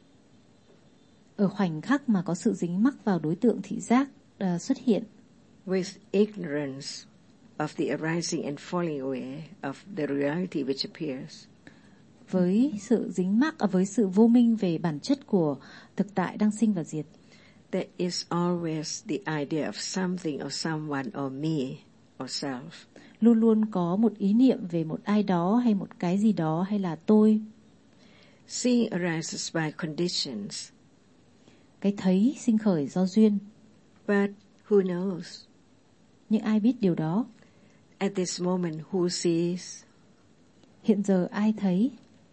ở khoảnh khắc mà có sự dính mắc vào đối tượng thị giác xuất hiện, with ignorance of the arising and falling away of the reality which appears, với sự dính mắc, với sự vô minh về bản chất của thực tại đang sinh và diệt, there is always the idea of something or someone or me or self. Luôn luôn có một ý niệm về một ai đó hay một cái gì đó hay là tôi. Seeing arises by conditions. Cái thấy sinh khởi do duyên. But who knows? Nhưng ai biết điều đó? At this moment, who sees? Hiện giờ ai thấy?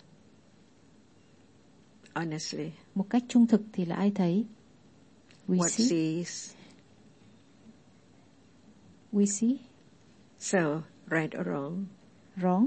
Honestly. Một cách trung thực thì là ai thấy? What sees? We see. So, right or wrong? Wrong.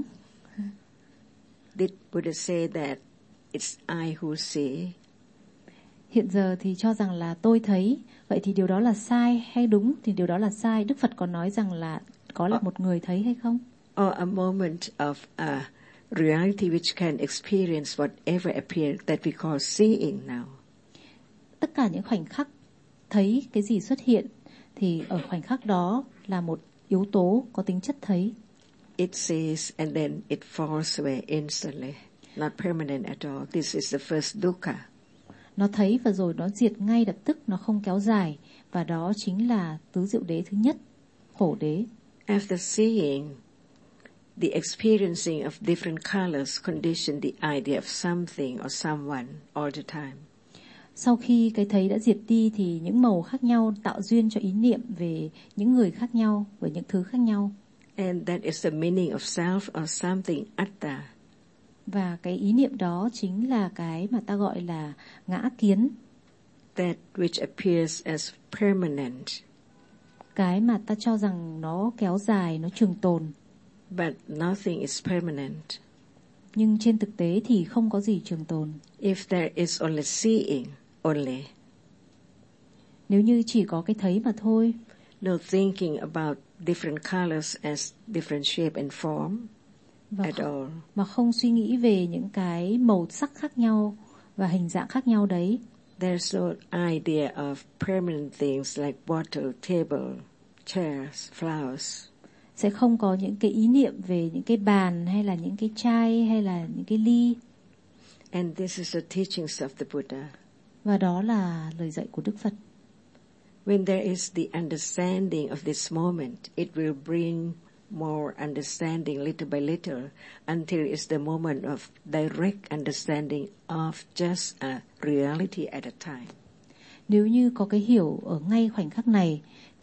Did Buddha say that it's I who see? Hiện giờ thì cho rằng là tôi thấy. Vậy thì điều đó là sai hay đúng? Thì điều đó là sai. Đức Phật có nói rằng là có là một người thấy hay không? Or a moment of a reality which can experience whatever appears that we call seeing now. Tất cả những khoảnh khắc thấy cái gì xuất hiện thì ở khoảnh khắc đó là một yếu tố có tính chất thấy. It sees and then it falls away instantly, not permanent at all. This is the first dukkha. Nó thấy và rồi nó diệt ngay lập tức, nó không kéo dài, và đó chính là tứ diệu đế thứ nhất, khổ đế. After seeing, the experiencing of different colors condition the idea of something or someone all the time. Sau khi cái thấy đã diệt đi thì những màu khác nhau tạo duyên cho ý niệm về những người khác nhau, về những thứ khác nhau. And that is the meaning of self or something atta. Và cái ý niệm đó chính là cái mà ta gọi là ngã kiến. That which appears as permanent. Cái mà ta cho rằng nó kéo dài, nó trường tồn. But nothing is permanent. Nhưng trên thực tế thì không có gì trường tồn. If there is only seeing, only. Nếu như chỉ có cái thấy mà thôi. No thinking about different colors as different shape and form at all. Mà không suy nghĩ về những cái màu sắc khác nhau và hình dạng khác nhau đấy. There's no idea of permanent things like water, table, chairs, flowers. Sẽ không có những cái ý niệm về những cái bàn hay là những cái chai hay là những cái ly. And this is the teachings of the Buddha. Và đó là lời dạy của Đức Phật. When there is the understanding of this moment, it will bring more understanding little by little until it's the moment of direct understanding of just a reality at a time. Nếu như có cái hiểu ở ngay khoảnh khắc này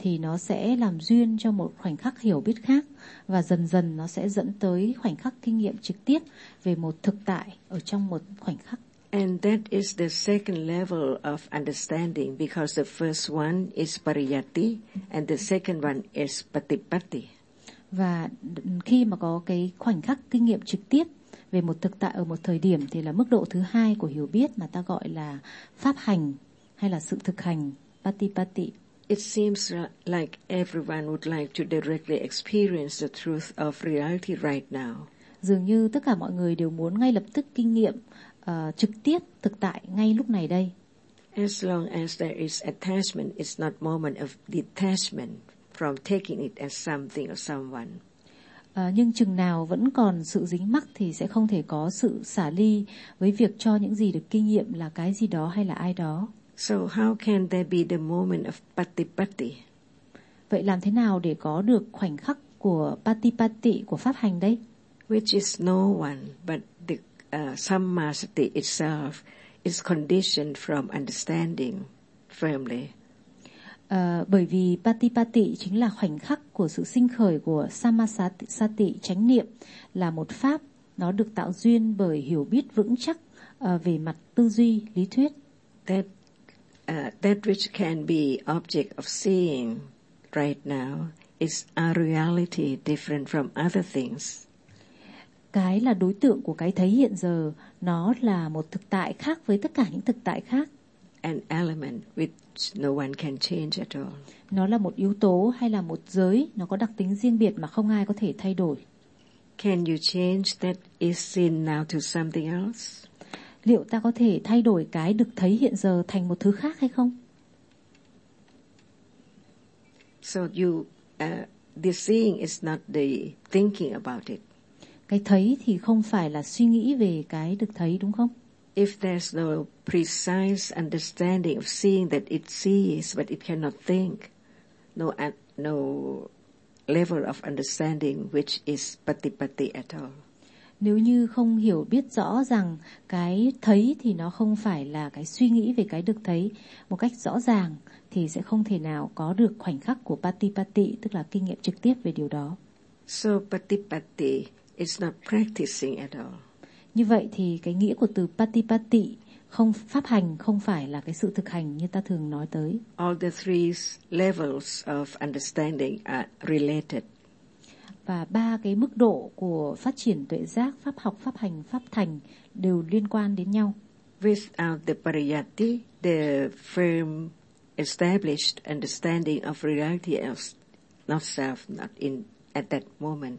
thì nó sẽ làm duyên cho một khoảnh khắc hiểu biết khác, và dần dần nó sẽ dẫn tới khoảnh khắc kinh nghiệm trực tiếp về một thực tại ở trong một khoảnh khắc. And that is the second level of understanding, because the first one is pariyati and the second one is patipatti. Và khi mà có cái khoảnh khắc kinh nghiệm trực tiếp về một thực tại ở một thời điểm thì là mức độ thứ hai của hiểu biết mà ta gọi là pháp hành hay là sự thực hành, patipatti. It seems like everyone would like to directly experience the truth of reality right now. Dường như tất cả mọi người đều muốn ngay lập tức kinh nghiệm trực tiếp thực tại ngay lúc này đây. As long as there is attachment, it's not moment of detachment from taking it as something or someone. Nhưng chừng nào vẫn còn sự dính mắc thì sẽ không thể có sự xả ly với việc cho những gì được kinh nghiệm là cái gì đó hay là ai đó. So how can there be the moment of patipatti? Vậy làm thế nào để có được khoảnh khắc của patipatti, của pháp hành đấy? Which is no one but the sammasati itself is conditioned from understanding firmly. Bởi vì patipatti chính là khoảnh khắc của sự sinh khởi của sammasati, chánh niệm, là một pháp, nó được tạo duyên bởi hiểu biết vững chắc về mặt tư duy, lý thuyết. That which can be object of seeing right now is a reality different from other things. Cái là đối tượng của cái thấy hiện giờ, nó là một thực tại khác với tất cả những thực tại khác. An element which no one can change at all. Nó là một yếu tố hay là một giới, nó có đặc tính riêng biệt mà không ai có thể thay đổi. Can you change that is seen now to something else? Liệu ta có thể thay đổi cái được thấy hiện giờ thành một thứ khác hay không? So the seeing is not the thinking about it. Cái thấy thì không phải là suy nghĩ về cái được thấy, đúng không? If there's no precise understanding of seeing that it sees but it cannot think, no level of understanding which is patipatti at all. Nếu như không hiểu biết rõ rằng cái thấy thì nó không phải là cái suy nghĩ về cái được thấy một cách rõ ràng, thì sẽ không thể nào có được khoảnh khắc của patipatti, tức là kinh nghiệm trực tiếp về điều đó. So patipatti is not practicing at all. Như vậy thì cái nghĩa của từ patipatti, không pháp hành, không phải là cái sự thực hành như ta thường nói tới. All the three levels of understanding are related. Và ba cái mức độ của phát triển tuệ giác, pháp học, pháp hành, pháp thành đều liên quan đến nhau. Without the pariyati, the firm established understanding of reality as not self, not in at that moment.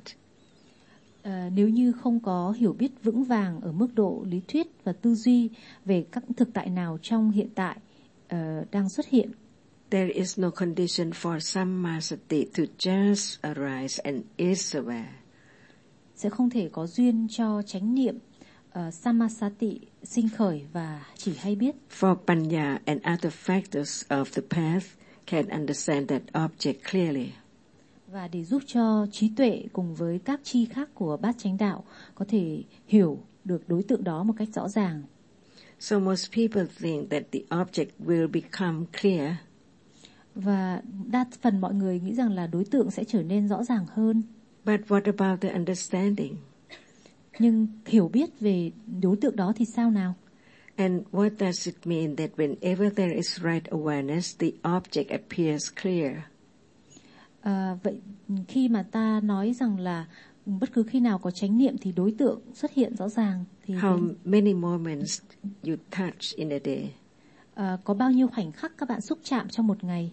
Nếu như không có hiểu biết vững vàng ở mức độ lý thuyết và tư duy về các thực tại nào trong hiện tại đang xuất hiện, there is no condition for sammasati to just arise and is aware. Sẽ không thể có duyên cho chánh niệm sammasati sinh khởi và chỉ hay biết. For panya and other factors of the path can understand that object clearly. Và để giúp cho trí tuệ cùng với các chi khác của bát chánh đạo có thể hiểu được đối tượng đó một cách rõ ràng. So most people think that the object will become clear. Và đa phần mọi người nghĩ rằng là đối tượng sẽ trở nên rõ ràng hơn. But what about the understanding? Nhưng hiểu biết về đối tượng đó thì sao nào? And what does it mean that whenever there is right awareness, the object appears clear? Vậy khi mà ta nói rằng là bất cứ khi nào có chánh niệm thì đối tượng xuất hiện rõ ràng thì how many moments you touch in a day? Có bao nhiêu khoảnh khắc các bạn xúc chạm trong một ngày?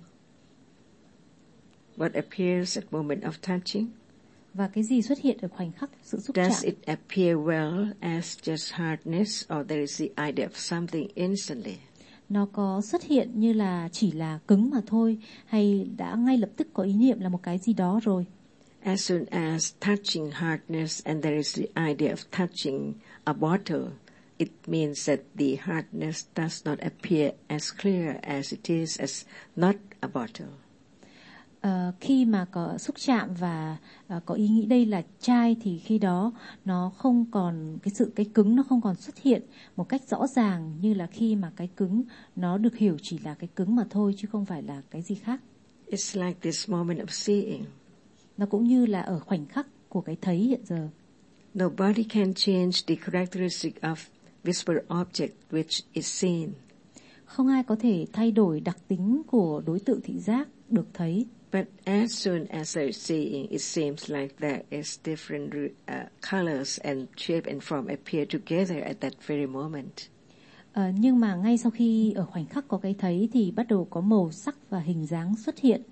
What appears at moment of touching? Và cái gì xuất hiện ở khoảnh khắc sự xúc chạm? Does it appear well as just hardness, or there is the idea of something instantly? Nó có xuất hiện như là chỉ là cứng mà thôi, hay đã ngay lập tức có ý niệm là một cái gì đó rồi? As soon as touching hardness and there is the idea of touching a bottle, it means that the hardness does not appear as clear as it is as not a bottle. Khi mà có xúc chạm và có ý nghĩ đây là chai thì khi đó nó không còn cái cứng nó không còn xuất hiện một cách rõ ràng như là khi mà cái cứng nó được hiểu chỉ là cái cứng mà thôi chứ không phải là cái gì khác. It's like this moment of seeing. Nó cũng như là ở khoảnh khắc của cái thấy hiện giờ. Nobody can change the characteristic of visible object which is seen. Không ai có thể thay đổi đặc tính của đối tượng thị giác được thấy. But as soon as they're seeing, it seems like there is different colors and shape and form appear together at that very moment. Nhưng mà ngay sau khi ở khoảnh khắc có cái thấy thì bắt đầu có màu sắc và hình dáng xuất hiện.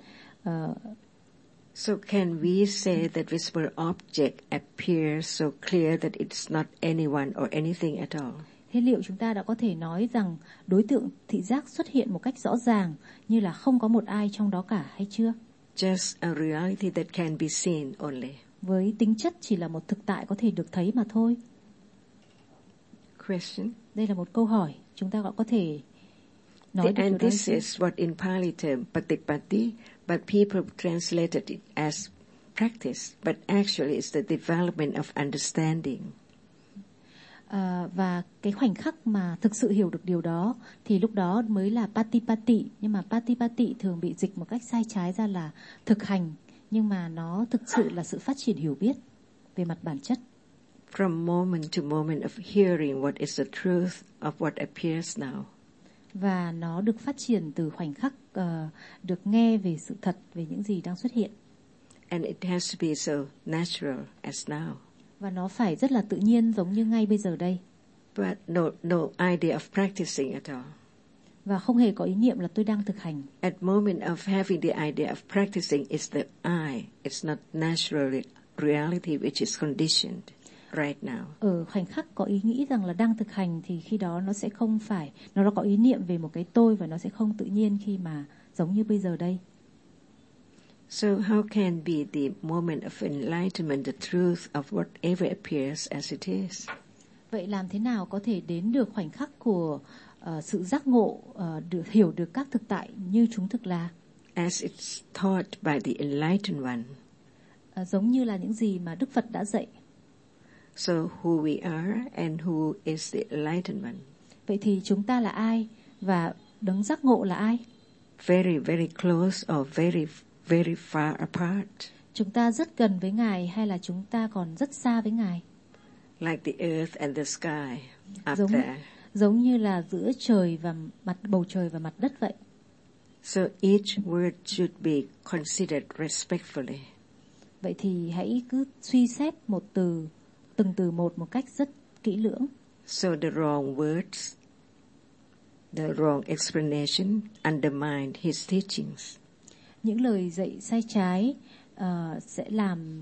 So can we say that visible object appears so clear that it's not anyone or anything at all? Thế liệu chúng ta đã có thể nói rằng đối tượng thị giác xuất hiện một cách rõ ràng như là không có một ai trong đó cả hay chưa? Just a reality that can be seen only. Với tính chất chỉ là một thực tại có thể được thấy mà thôi. Question. Đây là một câu hỏi, chúng ta có thể nói được điều đó. This is what in Pali term patipatti, but people translated it as practice, but actually it's the development of understanding. Và cái khoảnh khắc mà thực sự hiểu được điều đó thì lúc đó mới là patipatti. Nhưng mà patipatti thường bị dịch một cách sai trái ra là thực hành, nhưng mà nó thực sự là sự phát triển hiểu biết về mặt bản chất. From moment to moment of hearing what is the truth of what appears now. Và nó được phát triển từ khoảnh khắc được nghe về sự thật, về những gì đang xuất hiện. And it has to be so natural as now. Và nó phải rất là tự nhiên giống như ngay bây giờ đây. But no idea of practicing at all. Và không hề có ý niệm là tôi đang thực hành. At moment of having the idea of practicing is the I. It's not natural reality which is conditioned right now. Ở khoảnh khắc có ý nghĩ rằng là đang thực hành thì khi đó nó sẽ không phải, nó có ý niệm về một cái tôi và nó sẽ không tự nhiên khi mà giống như bây giờ đây. So how can be the moment of enlightenment, the truth of whatever appears as it is? Vậy làm thế nào có thể đến được khoảnh khắc của sự giác ngộ, hiểu được các thực tại như chúng thực là? As it's taught by the enlightened one. Giống như là những gì mà Đức Phật đã dạy. So who we are and who is the enlightened one? Vậy thì chúng ta là ai và đấng giác ngộ là ai? Very, very close or very, very far apart. Chúng ta rất gần với Ngài hay là chúng ta còn rất xa với Ngài? Like the earth and the sky up there. Giống như là giữa trời và bầu trời và mặt đất vậy. So each word should be considered respectfully. Vậy thì hãy cứ suy xét từng từ một cách rất kỹ lưỡng. So the wrong words, the wrong explanation undermine his teachings. Những lời dạy sai trái sẽ làm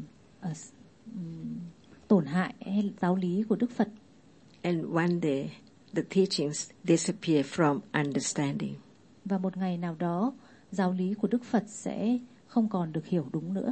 tổn hại giáo lý của Đức Phật. And one day the teachings disappear from understanding. Và một ngày nào đó giáo lý của Đức Phật sẽ không còn được hiểu đúng nữa.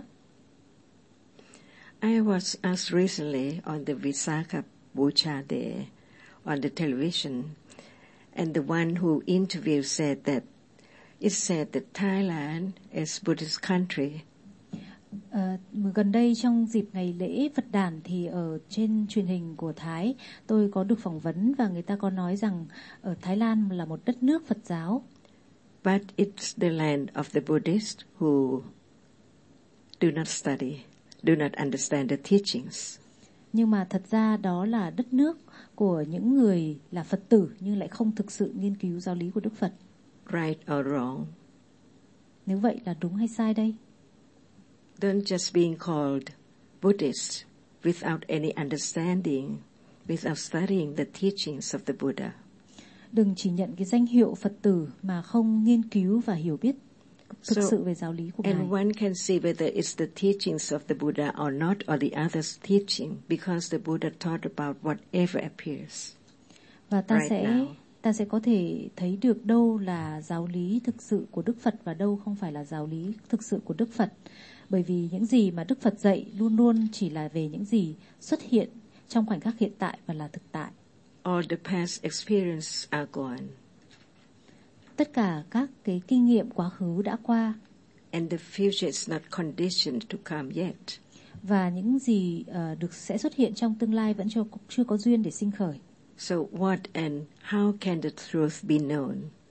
I was asked recently on the Visakha Bucha Day on the television, and the one who interviewed said that it said that Thailand is Buddhist country. Gần đây trong dịp ngày lễ Phật đản thì ở trên truyền hình của Thái tôi có được phỏng vấn và người ta có nói rằng ở Thái Lan là một đất nước Phật giáo. But it's the land of the Buddhists who do not study, do not understand the teachings. Nhưng mà thật ra đó là đất nước của những người là Phật tử nhưng lại không thực sự nghiên cứu giáo lý của Đức Phật. Right or wrong? Nếu vậy là đúng hay sai đây? Don't just being called Buddhist without any understanding, without studying the teachings of the Buddha. Đừng chỉ nhận cái danh hiệu Phật tử mà không nghiên cứu và hiểu biết thực sự về giáo lý của Ngài. And one can see whether it's the teachings of the Buddha or not, or the others' teaching, because the Buddha taught about whatever appears. Và ta sẽ có thể thấy được đâu là giáo lý thực sự của Đức Phật và đâu không phải là giáo lý thực sự của Đức Phật. Bởi vì những gì mà Đức Phật dạy luôn luôn chỉ là về những gì xuất hiện trong khoảnh khắc hiện tại và là thực tại. All the past experiences are gone. Tất cả các cái kinh nghiệm quá khứ đã qua. And the future is not conditioned to come yet. Và những gì sẽ xuất hiện trong tương lai vẫn chưa có duyên để sinh khởi. So what and how can the truth be known?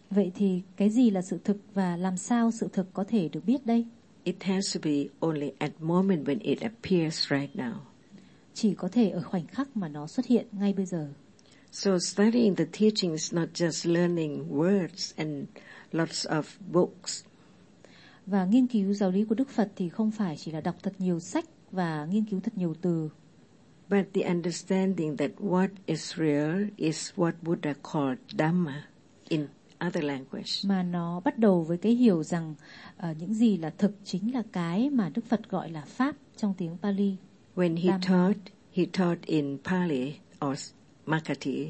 Vậy thì cái gì là sự thực và làm sao sự thực có thể được biết đây? It has to be only at moment when it appears right now. Chỉ có thể ở khoảnh khắc mà nó xuất hiện ngay bây giờ. So studying the teaching is not just learning words and lots of books. Và nghiên cứu giáo lý của Đức Phật thì không phải chỉ là đọc thật nhiều sách và nghiên cứu thật nhiều từ. But the understanding that what is real is what Buddha called Dhamma in other language. Mà nó bắt đầu với cái hiểu rằng những gì là thực chính là cái mà Đức Phật gọi là Pháp trong tiếng Pali. When he taught in Pali or Makati.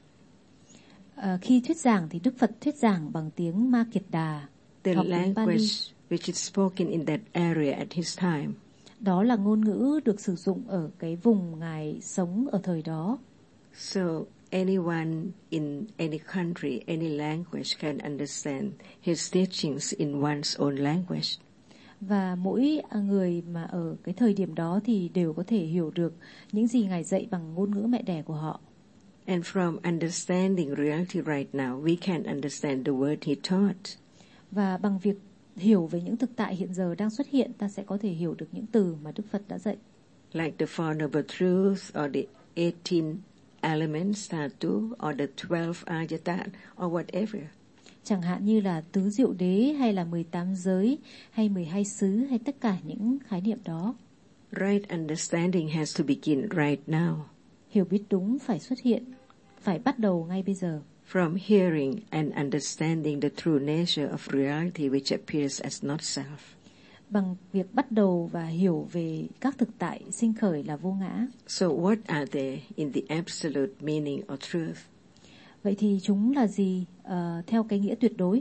Khi thuyết giảng thì Đức Phật thuyết giảng bằng tiếng Ma Kiệt Đà, The học tiếng Pali. language which is spoken in that area at his time. Đó là ngôn ngữ được sử dụng ở cái vùng Ngài sống ở thời đó. So anyone in any country, any language can understand his teachings in one's own language. Và mỗi người mà ở cái thời điểm đó thì đều có thể hiểu được những gì Ngài dạy bằng ngôn ngữ mẹ đẻ của họ. And from understanding reality right now, we can understand the word he taught. Và bằng việc hiểu về những thực tại hiện giờ đang xuất hiện, ta sẽ có thể hiểu được những từ mà Đức Phật đã dạy. Like the Four Noble Truths or the 18 elements, Dhatu, or the 12 Ayatana, or whatever. Chẳng hạn như là tứ diệu đế hay là 18 giới hay 12 xứ hay tất cả những khái niệm đó. Right understanding has to begin right now. Hiểu biết đúng phải xuất hiện, phải bắt đầu ngay bây giờ. From hearing and understanding the true nature of reality which appears as not self. Bằng việc bắt đầu và hiểu về các thực tại sinh khởi là vô ngã. So what are they in the absolute meaning of truth? Vậy thì chúng là gì theo cái nghĩa tuyệt đối?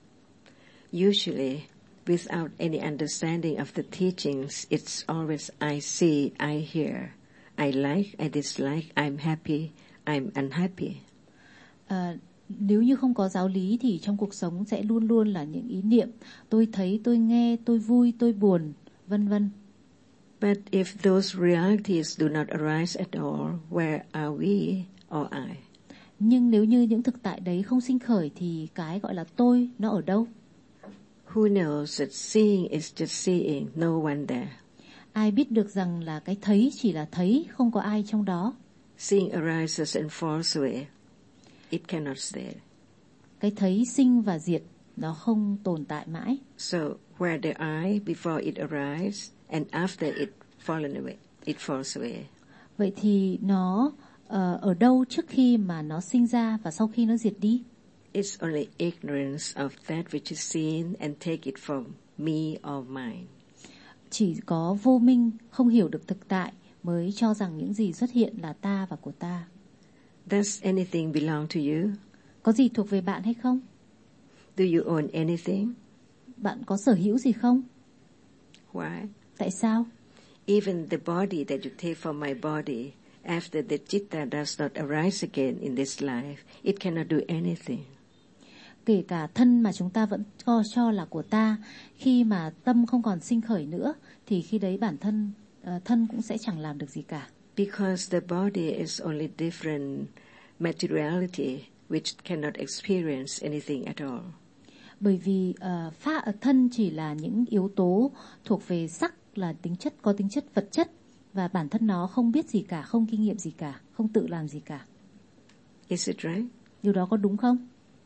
Usually, without any understanding of the teachings, it's always I see, I hear, I like, I dislike, I'm happy, I'm unhappy. Nếu như không có giáo lý thì trong cuộc sống sẽ luôn luôn là những ý niệm tôi thấy, tôi nghe, tôi vui, tôi buồn, vân vân. But if those realities do not arise at all, where are we or I? Nhưng nếu như những thực tại đấy không sinh khởi thì cái gọi là tôi nó ở đâu? Who knows that seeing is just seeing, no one there? Ai biết được rằng là cái thấy chỉ là thấy, không có ai trong đó. Seeing arises and falls away. It cannot stay. Cái thấy sinh và diệt, nó không tồn tại mãi. So where the I before it arises and after it fallen away, it falls away. Vậy thì nó ở đâu trước khi mà nó sinh ra và sau khi nó diệt đi? It's only ignorance of that which is seen and take it from me or mine. Chỉ có vô minh, không hiểu được thực tại mới cho rằng những gì xuất hiện là ta và của ta. Does anything belong to you? Có gì thuộc về bạn hay không? Do you own anything? Bạn có sở hữu gì không? Why? Tại sao? Even the body that you take from my body, after the citta does not arise again in this life, it cannot do anything. Kể cả thân mà chúng ta vẫn cho là của ta, khi mà tâm không còn sinh khởi nữa, thì khi đấy bản thân thân cũng sẽ chẳng làm được gì cả. Because the body is only different materiality which cannot experience anything at all. Bởi vì thân chỉ là những yếu tố thuộc về sắc, là có tính chất vật chất, và bản thân nó không biết gì cả, không kinh nghiệm gì cả, không tự làm gì cả. Is it right? Điều đó có đúng không?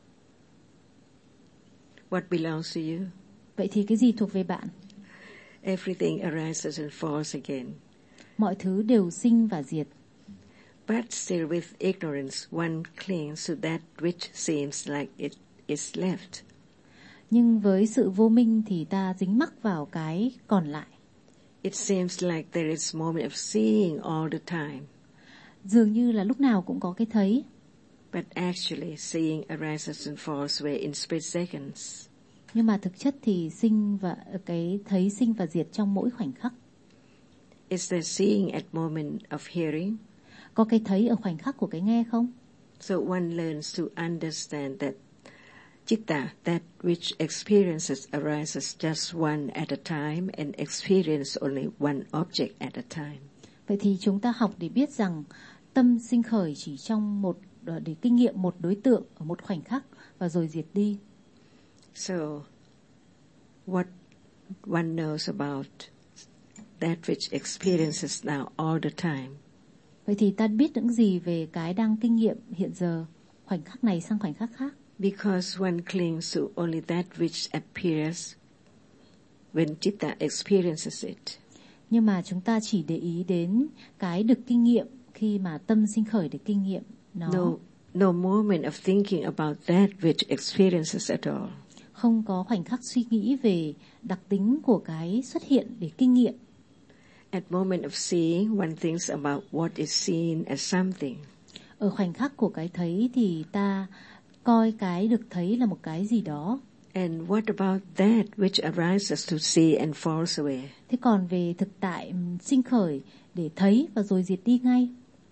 What belongs to you? Vậy thì cái gì thuộc về bạn? Everything arises and falls again. Mọi thứ đều sinh và diệt. But still with ignorance, one clings to that which seems like it is left. Nhưng với sự vô minh thì ta dính mắc vào cái còn lại. It seems like there is moment of seeing all the time. Dường như là lúc nào cũng có cái thấy. But actually seeing arises and falls away in split seconds. Nhưng mà thực chất thì cái thấy sinh và diệt trong mỗi khoảnh khắc. Is there seeing at moment of hearing? Có cái thấy ở khoảnh khắc của cái nghe không? So one learns to understand that citta, that which experiences arises just one at a time and experience only one object at a time. Vậy thì chúng ta học để biết rằng tâm sinh khởi chỉ trong một để kinh nghiệm một đối tượng ở một khoảnh khắc và rồi diệt đi. So, what one knows about that which experiences now all the time? Vậy thì ta biết những gì về cái đang kinh nghiệm hiện giờ, khoảnh khắc này sang khoảnh khắc khác? Because one clings to only that which appears when Chitta experiences it. Nhưng mà chúng ta chỉ để ý đến cái được kinh nghiệm khi mà tâm sinh khởi để kinh nghiệm nó. No moment of thinking about that which experiences at all. Không có khoảnh khắc suy nghĩ về đặc tính của cái xuất hiện để kinh nghiệm. At moment of seeing, one thinks about what is seen as something. Ở khoảnh khắc của cái thấy thì ta coi cái được thấy là một cái gì đó. And what about that which arises to see and falls away? Thế còn về thực tại sinh khởi để thấy và rồi diệt đi ngay.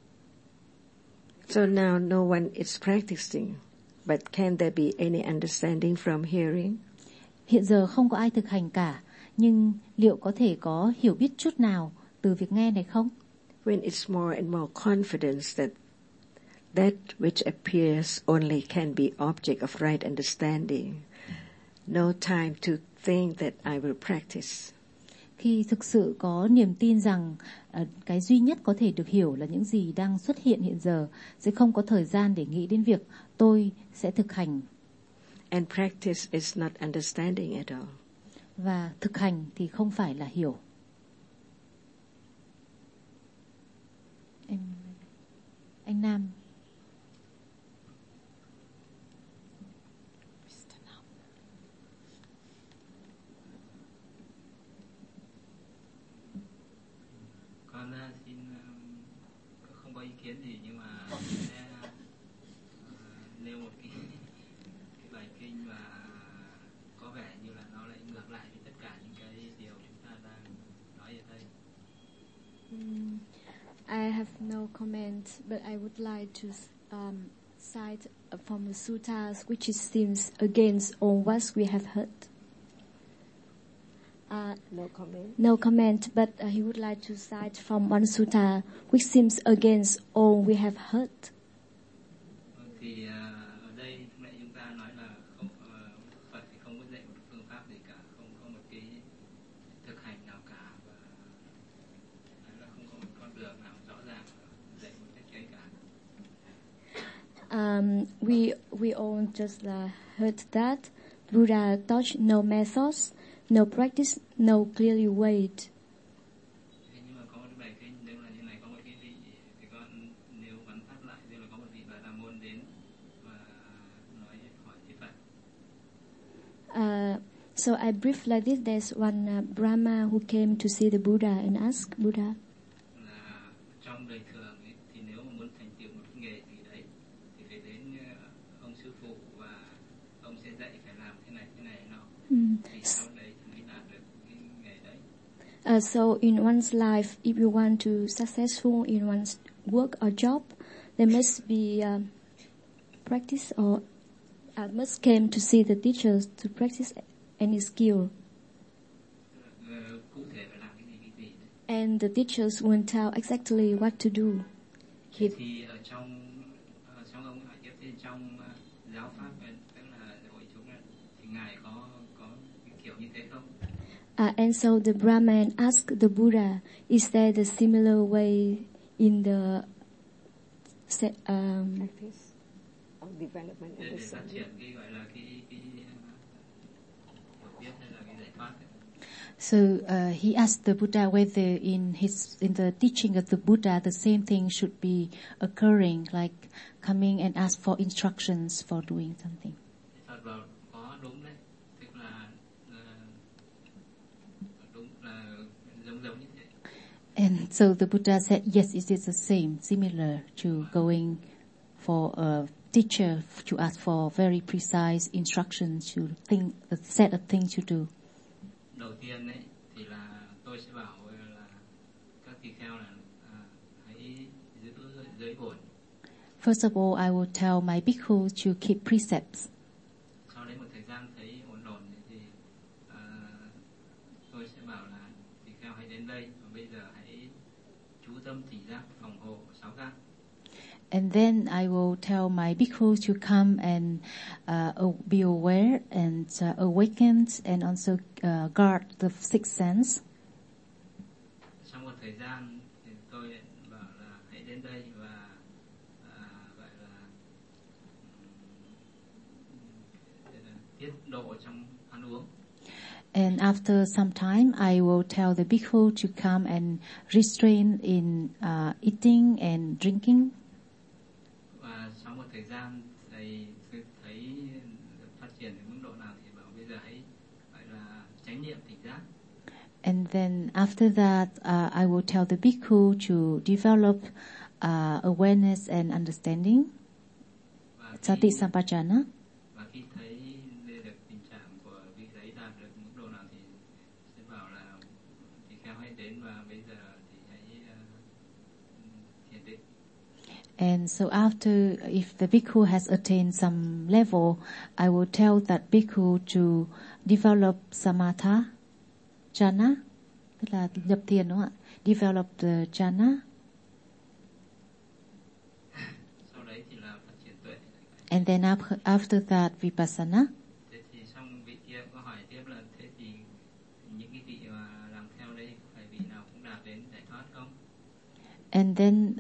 So now no one is practicing, but can there be any understanding from hearing? Hiện giờ không có ai thực hành cả, nhưng liệu có thể có hiểu biết chút nào từ việc nghe này không? When it's more and more confidence that which appears only can be object of right understanding, no time to think that I will practice. Khi thực sự có niềm tin rằng cái duy nhất có thể được hiểu là những gì đang xuất hiện hiện giờ, sẽ không có thời gian để nghĩ đến việc tôi sẽ thực hành. And practice is not understanding at all. Và thực hành thì không phải là hiểu. Anh Nam. Con xin không có ý kiến gì, nhưng mà sẽ nêu một cái bài kinh mà có vẻ như là nó lại ngược lại với tất cả những cái điều chúng ta đang nói ở đây. I have no comment, but I would like to cite from the suttas which seems against all what we have heard. No comment. No comment, but he would like to cite from one sutta which seems against all we have heard. Thì ở đây mẹ chúng ta nói là không, Phật thì không có dạy một phương pháp gì cả, không có một cái thực hành nào cả, và nói là không có một con đường nào rõ ràng dạy một cách ấy cả. We all just heard that Buddha taught no methods, no practice, no clearly way. Thế nhưng mà có một bài kinh nếu là như này, có một cái vị thì con nếu bắn phát lại, tức là có một vị Bà La Môn đến và nói hỏi Thế Phật. So I brief like this. There's one Brahma who came to see the Buddha and asked Buddha. Là trong đời thường ấy, thì nếu mà muốn thành tựu một nghề gì đấy thì phải đến ông sư phụ và ông sẽ dạy phải làm thế này nọ. Thì sau đấy thì mới đạt được cái nghề đấy. So in one's life, if you want to successful in one's work or job, there must be practice or must came to see the teachers to practice any skill. Cụ thể phải làm cái gì. And the teachers will tell exactly what to do. Thì ở trong ông hỏi tiếp thì trong giáo pháp, tức là hội chúng thì ngài có cái kiểu như thế không? And so the Brahman asked the Buddha, is there the similar way in the Practice of development of Để the phát subject. triển cái gọi là cái hiểu biết hay là cái giải thoát ấy. So he asked the Buddha whether in the teaching of the Buddha the same thing should be occurring, like coming and ask for instructions for doing something. Phật bảo có đúng đấy, tức là đúng là giống như thế. And so the Buddha said, yes, it is the same, similar to going for a teacher to ask for very precise instructions to think the set of things to do. Đầu tiên ấy thì là tôi sẽ bảo là các tỳ kheo là hãy giữ giới bổn. First of all, I will tell my bhikkhu to keep precepts. Sau đấy một thời gian thấy ổn thì tôi sẽ bảo là tỳ kheo hãy đến đây và bây giờ hãy chú tâm chỉ giác phòng hộ 6 giác. And then I will tell my bhikkhu to come and be aware and awakened and also guard the sixth sense. Trong một thời gian thì tôi bảo là hãy đến đây và gọi là tiết độ trong ăn uống. And after some time, I will tell the bhikkhu to come and restrain in eating and drinking. Và sau một thời gian thầy thấy phát triển đến mức độ nào thì bảo bây giờ hãy gọi là chánh niệm tỉnh giác. And then after that, I will tell the bhikkhu to develop awareness and understanding, sati sampajana. Và khi thấy được tình trạng của vị ấy đạt được mức độ nào thì sẽ bảo là thì kheo hãy đến và bây giờ thì hãy thiền định. And so after, if the bhikkhu has attained some level, I will tell that bhikkhu to develop samatha jhana, tức là nhập thiền đúng không ạ? Develop the jhana. Sau đấy thì là phát triển tuệ. And then after that, vipassana. Thế thì xong vị kia có hỏi tiếp là thế thì những cái vị mà làm theo đây phải vị nào cũng đạt đến giải thoát không? And then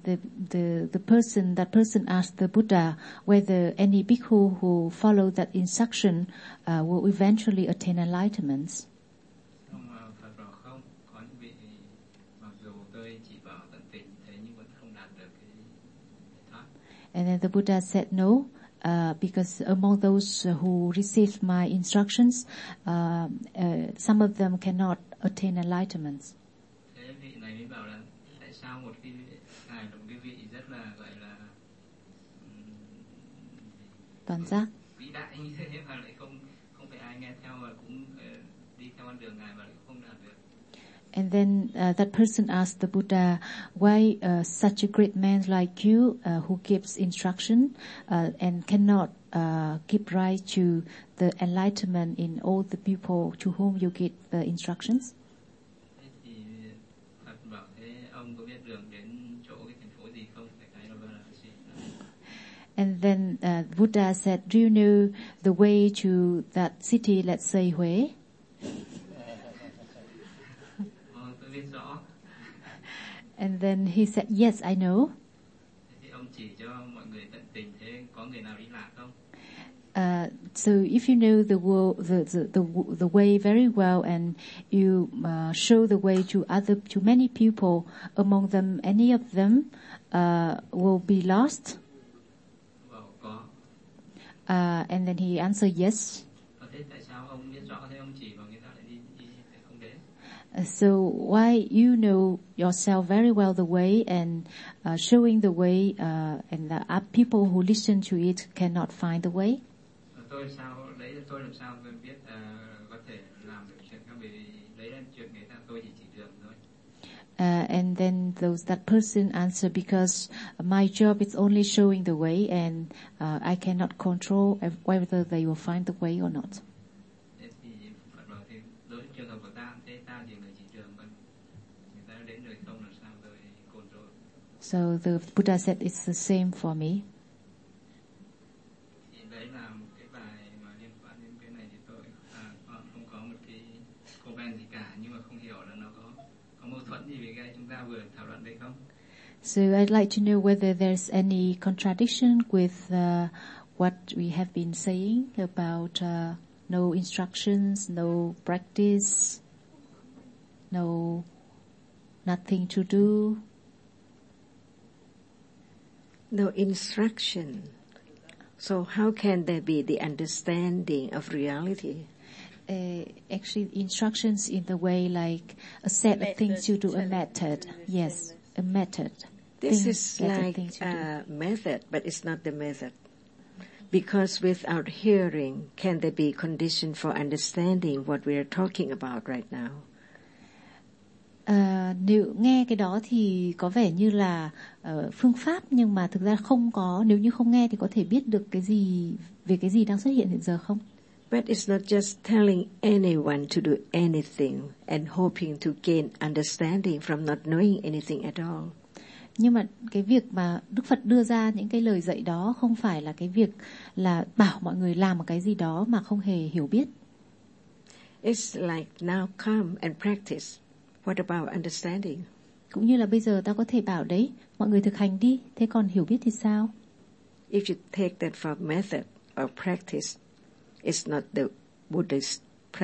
that person asked the Buddha whether any bhikkhu who followed that instruction will eventually attain enlightenment. Xong Phật bảo không, có những vị mặc dù tôi chỉ bảo tận tình thế nhưng vẫn không đạt được cái giải thoát. And then the Buddha said no, because among those who received my instructions, some of them cannot attain enlightenment. Thế vị này mới bảo là tại sao một cái ngài là một cái vị rất là gọi là Toàn giác. vĩ đại như thế mà lại không phải ai nghe theo và cũng đi theo con đường ngài mà lại không đạt được. And then that person asked the Buddha, why such a great man like you, who gives instruction and cannot keep right to the enlightenment in all the people to whom you give the instructions? Thế thì Phật bảo thế ông có biết đường đến chỗ cái thành phố gì không? Phải cái là Varanasi. And then Buddha said, do you know the way to that city, let's say Huế? Tôi biết rõ. And then he said, yes, I know. Thế thì ông chỉ cho mọi người tận tình, thế có người nào đi lạc không? So if you know the way very well and you show the way to many people, among them any of them will be lost? Bảo có. And then he answered yes. Thế tại sao ông biết rõ thế ông chỉ vào người ta lại đi không đến? So why you know yourself very well the way and showing the way and the people who listen to it cannot find the way? Tôi làm sao tôi biết có thể làm được chuyện khác, bởi vì đấy là chuyện người ta, tôi chỉ đường thôi. And then that person answered, because my job is only showing the way and I cannot control whether they will find the way or not. Thế thì Phật bảo thì đối với trường hợp của ta, thế ta chỉ người chỉ đường, còn người ta đến được không làm sao tôi control. So the Buddha said it's the same for me. Thì đấy là một cái bài mà liên quan đến cái này thì tôi không có một cái comment gì cả, nhưng mà không hiểu là nó có mâu thuẫn gì với cái chúng ta vừa thảo luận đây không? So I'd like to know whether there's any contradiction with what we have been saying about no instructions, no practice, nothing to do. No instruction. So how can there be the understanding of reality? Actually, instructions in the way like a set of things to do, a method. Yes, a method. This is like a method, but it's not the method. Because without hearing, can there be condition for understanding what we are talking about right now? Nếu nghe cái đó thì có vẻ như là phương pháp, nhưng mà thực ra không có, nếu như không nghe thì có thể biết được cái gì về cái gì đang xuất hiện hiện giờ không? But it's not just telling anyone to do anything and hoping to gain understanding from not knowing anything at all. Nhưng mà cái việc mà Đức Phật đưa ra những cái lời dạy đó không phải là cái việc là bảo mọi người làm một cái gì đó mà không hề hiểu biết. It's like now come and practice. What about understanding? Cũng như là bây giờ ta có thể bảo đấy, mọi người thực hành đi, thế còn hiểu biết thì sao? If you take that for method or practice, it's not the Buddhist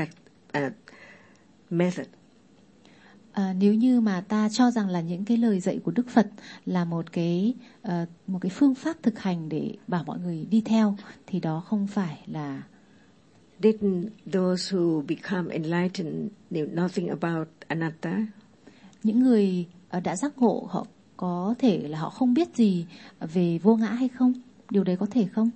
method. Nếu như mà ta cho rằng là những cái lời dạy của Đức Phật là một cái phương pháp thực hành để bảo mọi người đi theo, thì đó không phải là. Didn't those who become enlightened knew nothing about anatta? Những người đã giác ngộ họ có thể là họ không biết gì về vô ngã hay không? Điều đấy có thể không?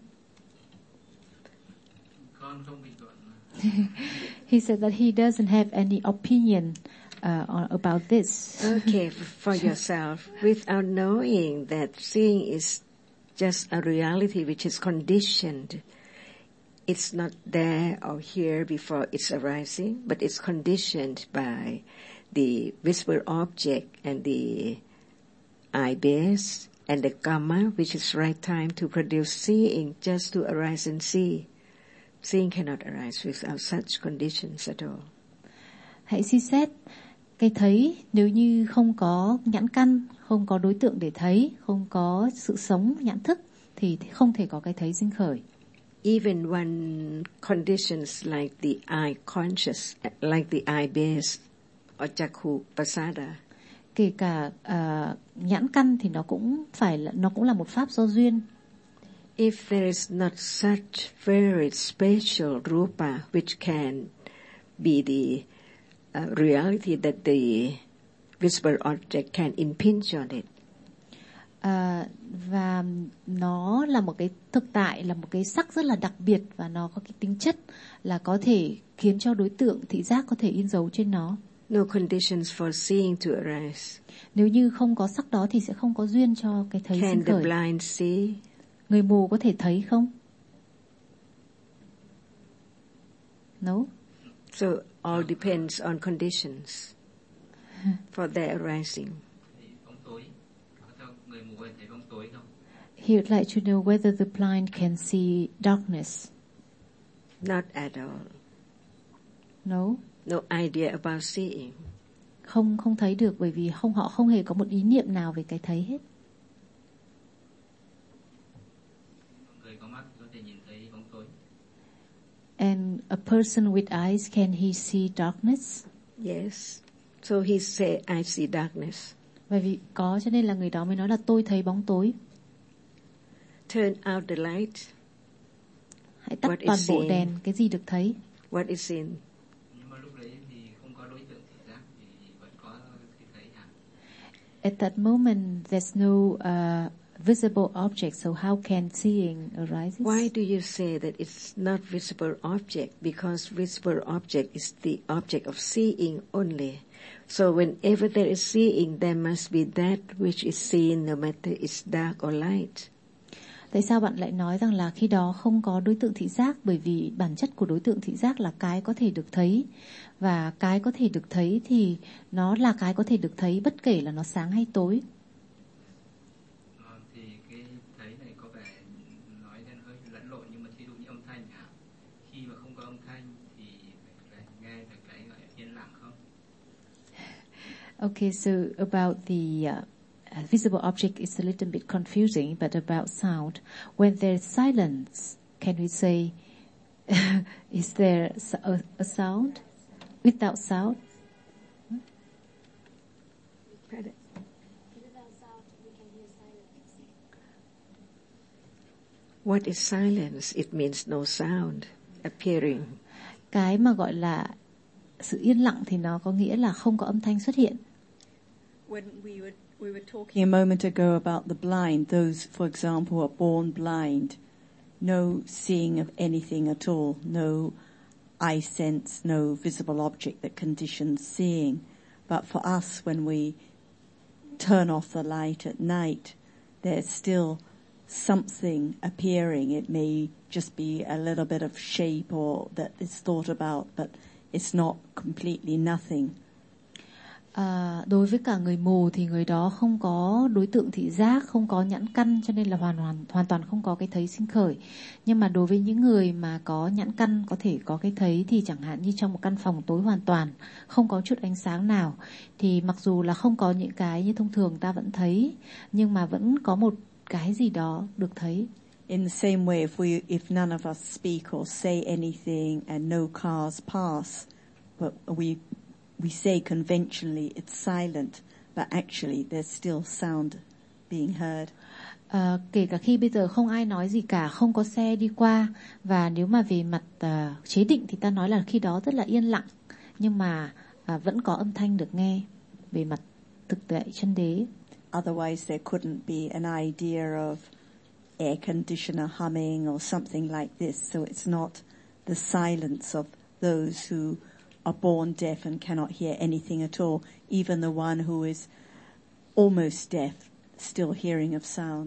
Con không bình luận. He said that he doesn't have any opinion about this. Okay, for yourself, without knowing that seeing is just a reality which is conditioned. It's not there or here before it's arising, but it's conditioned by the visible object and the eye base and the karma, which is right time to produce seeing just to arise and see. Seeing cannot arise without such conditions at all. Hãy suy xét cái thấy, nếu như không có nhãn căn, không có đối tượng để thấy, không có sự sống nhãn thức thì không thể có cái thấy sinh khởi. Even when conditions like the eye conscious, like the eye base or chakhu pasada, kể cả nhãn căn thì nó cũng là một pháp do duyên. If there is not such very special rupa which can be the reality that the visible object can impinge on it. Và nó là một cái thực tại, là một cái sắc rất là đặc biệt và nó có cái tính chất là có thể khiến cho đối tượng thị giác có thể in dấu trên nó. No conditions for seeing to arise. Nếu như không có sắc đó thì sẽ không có duyên cho cái thấy sinh khởi. Can the blind see? Người mù có thể thấy không? No. So all depends on conditions for their arising. Bóng tối. Người mù có thể thấy bóng tối không? He would like to know whether the blind can see darkness. Not at all. No. No idea about seeing. Không thấy được bởi vì họ không hề có một ý niệm nào về cái thấy hết. Người có mắt có thể nhìn thấy bóng tối. And a person with eyes, can he see darkness? Yes. So he say, I see darkness. Bởi vì có cho nên là người đó mới nói là tôi thấy bóng tối. Turn out the light. Hãy tắt toàn bộ đèn, cái gì được thấy? What is seen? Nhưng mà lúc đấy thì không có đối tượng thị giác thì vẫn có cái thấy hả? At that moment there's no visible object, so how can seeing arise? Why do you say that it's not visible object? Because visible object is the object of seeing only. So whenever there is seeing, there must be that which is seen, no matter it's dark or light. Tại sao bạn lại nói rằng là khi đó không có đối tượng thị giác? Bởi vì bản chất của đối tượng thị giác là cái có thể được thấy. Và cái có thể được thấy thì nó là cái có thể được thấy bất kể là nó sáng hay tối. Thì cái thấy này có vẻ nói lên hơi lẫn lộn, nhưng mà thí dụ như âm thanh hả? Khi mà không có âm thanh thì phải nghe được cái gọi là yên lặng không? Okay, so about the visible object is a little bit confusing, but about sound, when there's silence, can we say, is there a sound? Without sound? What is silence? It means no sound appearing. Cái mà gọi là sự yên lặng thì nó có nghĩa là không có âm thanh xuất hiện. When we were talking a moment ago about the blind, those, for example, are born blind, no seeing of anything at all, no eye sense, no visible object that conditions seeing. But for us, when we turn off the light at night, there's still something appearing. It may just be a little bit of shape or that is thought about, but it's not completely nothing. Đối với cả người mù thì người đó không có đối tượng thị giác, không có nhãn căn, cho nên là hoàn toàn không có cái thấy sinh khởi. Nhưng mà đối với những người mà có nhãn căn có thể có cái thấy, thì chẳng hạn như trong một căn phòng tối hoàn toàn, không có chút ánh sáng nào, thì mặc dù là không có những cái như thông thường ta vẫn thấy, nhưng mà vẫn có một cái gì đó được thấy. In the same way, if none of us speak or say anything and no cars pass, but we say conventionally it's silent, but actually there's still sound being heard. Kể cả khi bây giờ không ai nói gì cả, không có xe đi qua, và nếu mà về mặt chế định thì ta nói là khi đó rất là yên lặng, nhưng mà vẫn có âm thanh được nghe về mặt thực tại chân đế. Otherwise there couldn't be an idea of air conditioner humming or something like this, so it's not the silence of those who are born deaf and cannot hear anything at all. Even the one who is almost deaf still hearing of sound.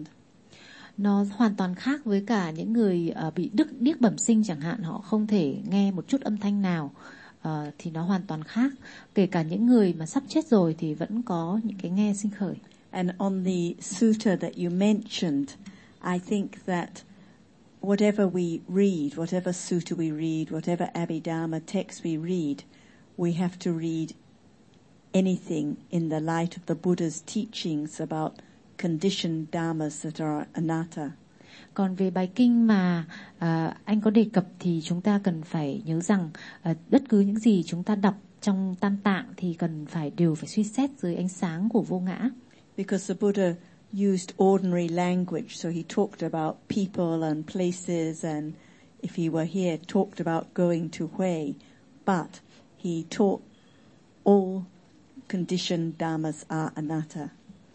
Nó hoàn toàn khác với cả những người bị điếc bẩm sinh chẳng hạn, họ không thể nghe một chút âm thanh nào, thì nó hoàn toàn khác. Kể cả những người mà sắp chết rồi thì vẫn có những cái nghe sinh khởi. And on the sutta that you mentioned, I think that whatever we read, whatever sutta we read, whatever Abhidharma text we read, we have to read anything in the light of the Buddha's teachings about conditioned dhammas that are anatta. Còn về bài kinh mà anh có đề cập thì chúng ta cần phải nhớ rằng bất cứ những gì chúng ta đọc trong Tam Tạng thì đều phải suy xét dưới ánh sáng của vô ngã. Because the Buddha used ordinary language, so he talked about people and places, and if he were here, talked about going to Huế, but he taught all conditioned dhammas are anatta.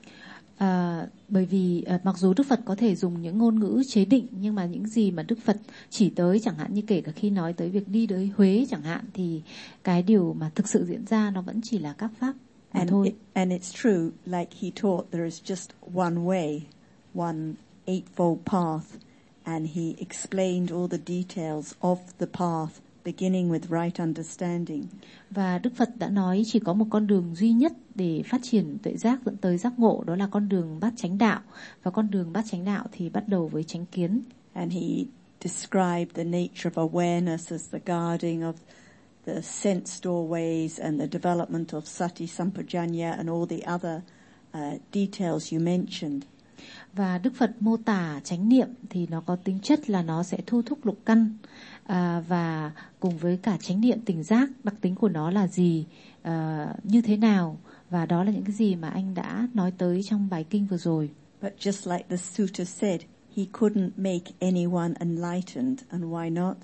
Bởi vì mặc dù Đức Phật có thể dùng những ngôn ngữ chế định, nhưng mà những gì mà Đức Phật chỉ tới, chẳng hạn như kể cả khi nói tới việc đi tới Huế chẳng hạn, thì cái điều mà thực sự diễn ra nó vẫn chỉ là các pháp mà thôi. And it's true, like he taught, there is just one way, one eightfold path, and he explained all the details of the path, beginning with right understanding. Và Đức Phật đã nói chỉ có một con đường duy nhất để phát triển tuệ giác dẫn tới giác ngộ, đó là con đường bát chánh đạo. Và con đường bát chánh đạo thì bắt đầu với chánh kiến. And he described the nature of awareness as the guarding of the sense doorways and the development of sati sampajanya and all the other details you mentioned. Và Đức Phật mô tả chánh niệm thì nó có tính chất là nó sẽ thu thúc lục căn, và cùng với cả chánh niệm tỉnh giác, đặc tính của nó là gì, như thế nào, và đó là những cái gì mà anh đã nói tới trong bài kinh vừa rồi. But just like the sutta said, he couldn't make anyone enlightened, and why not?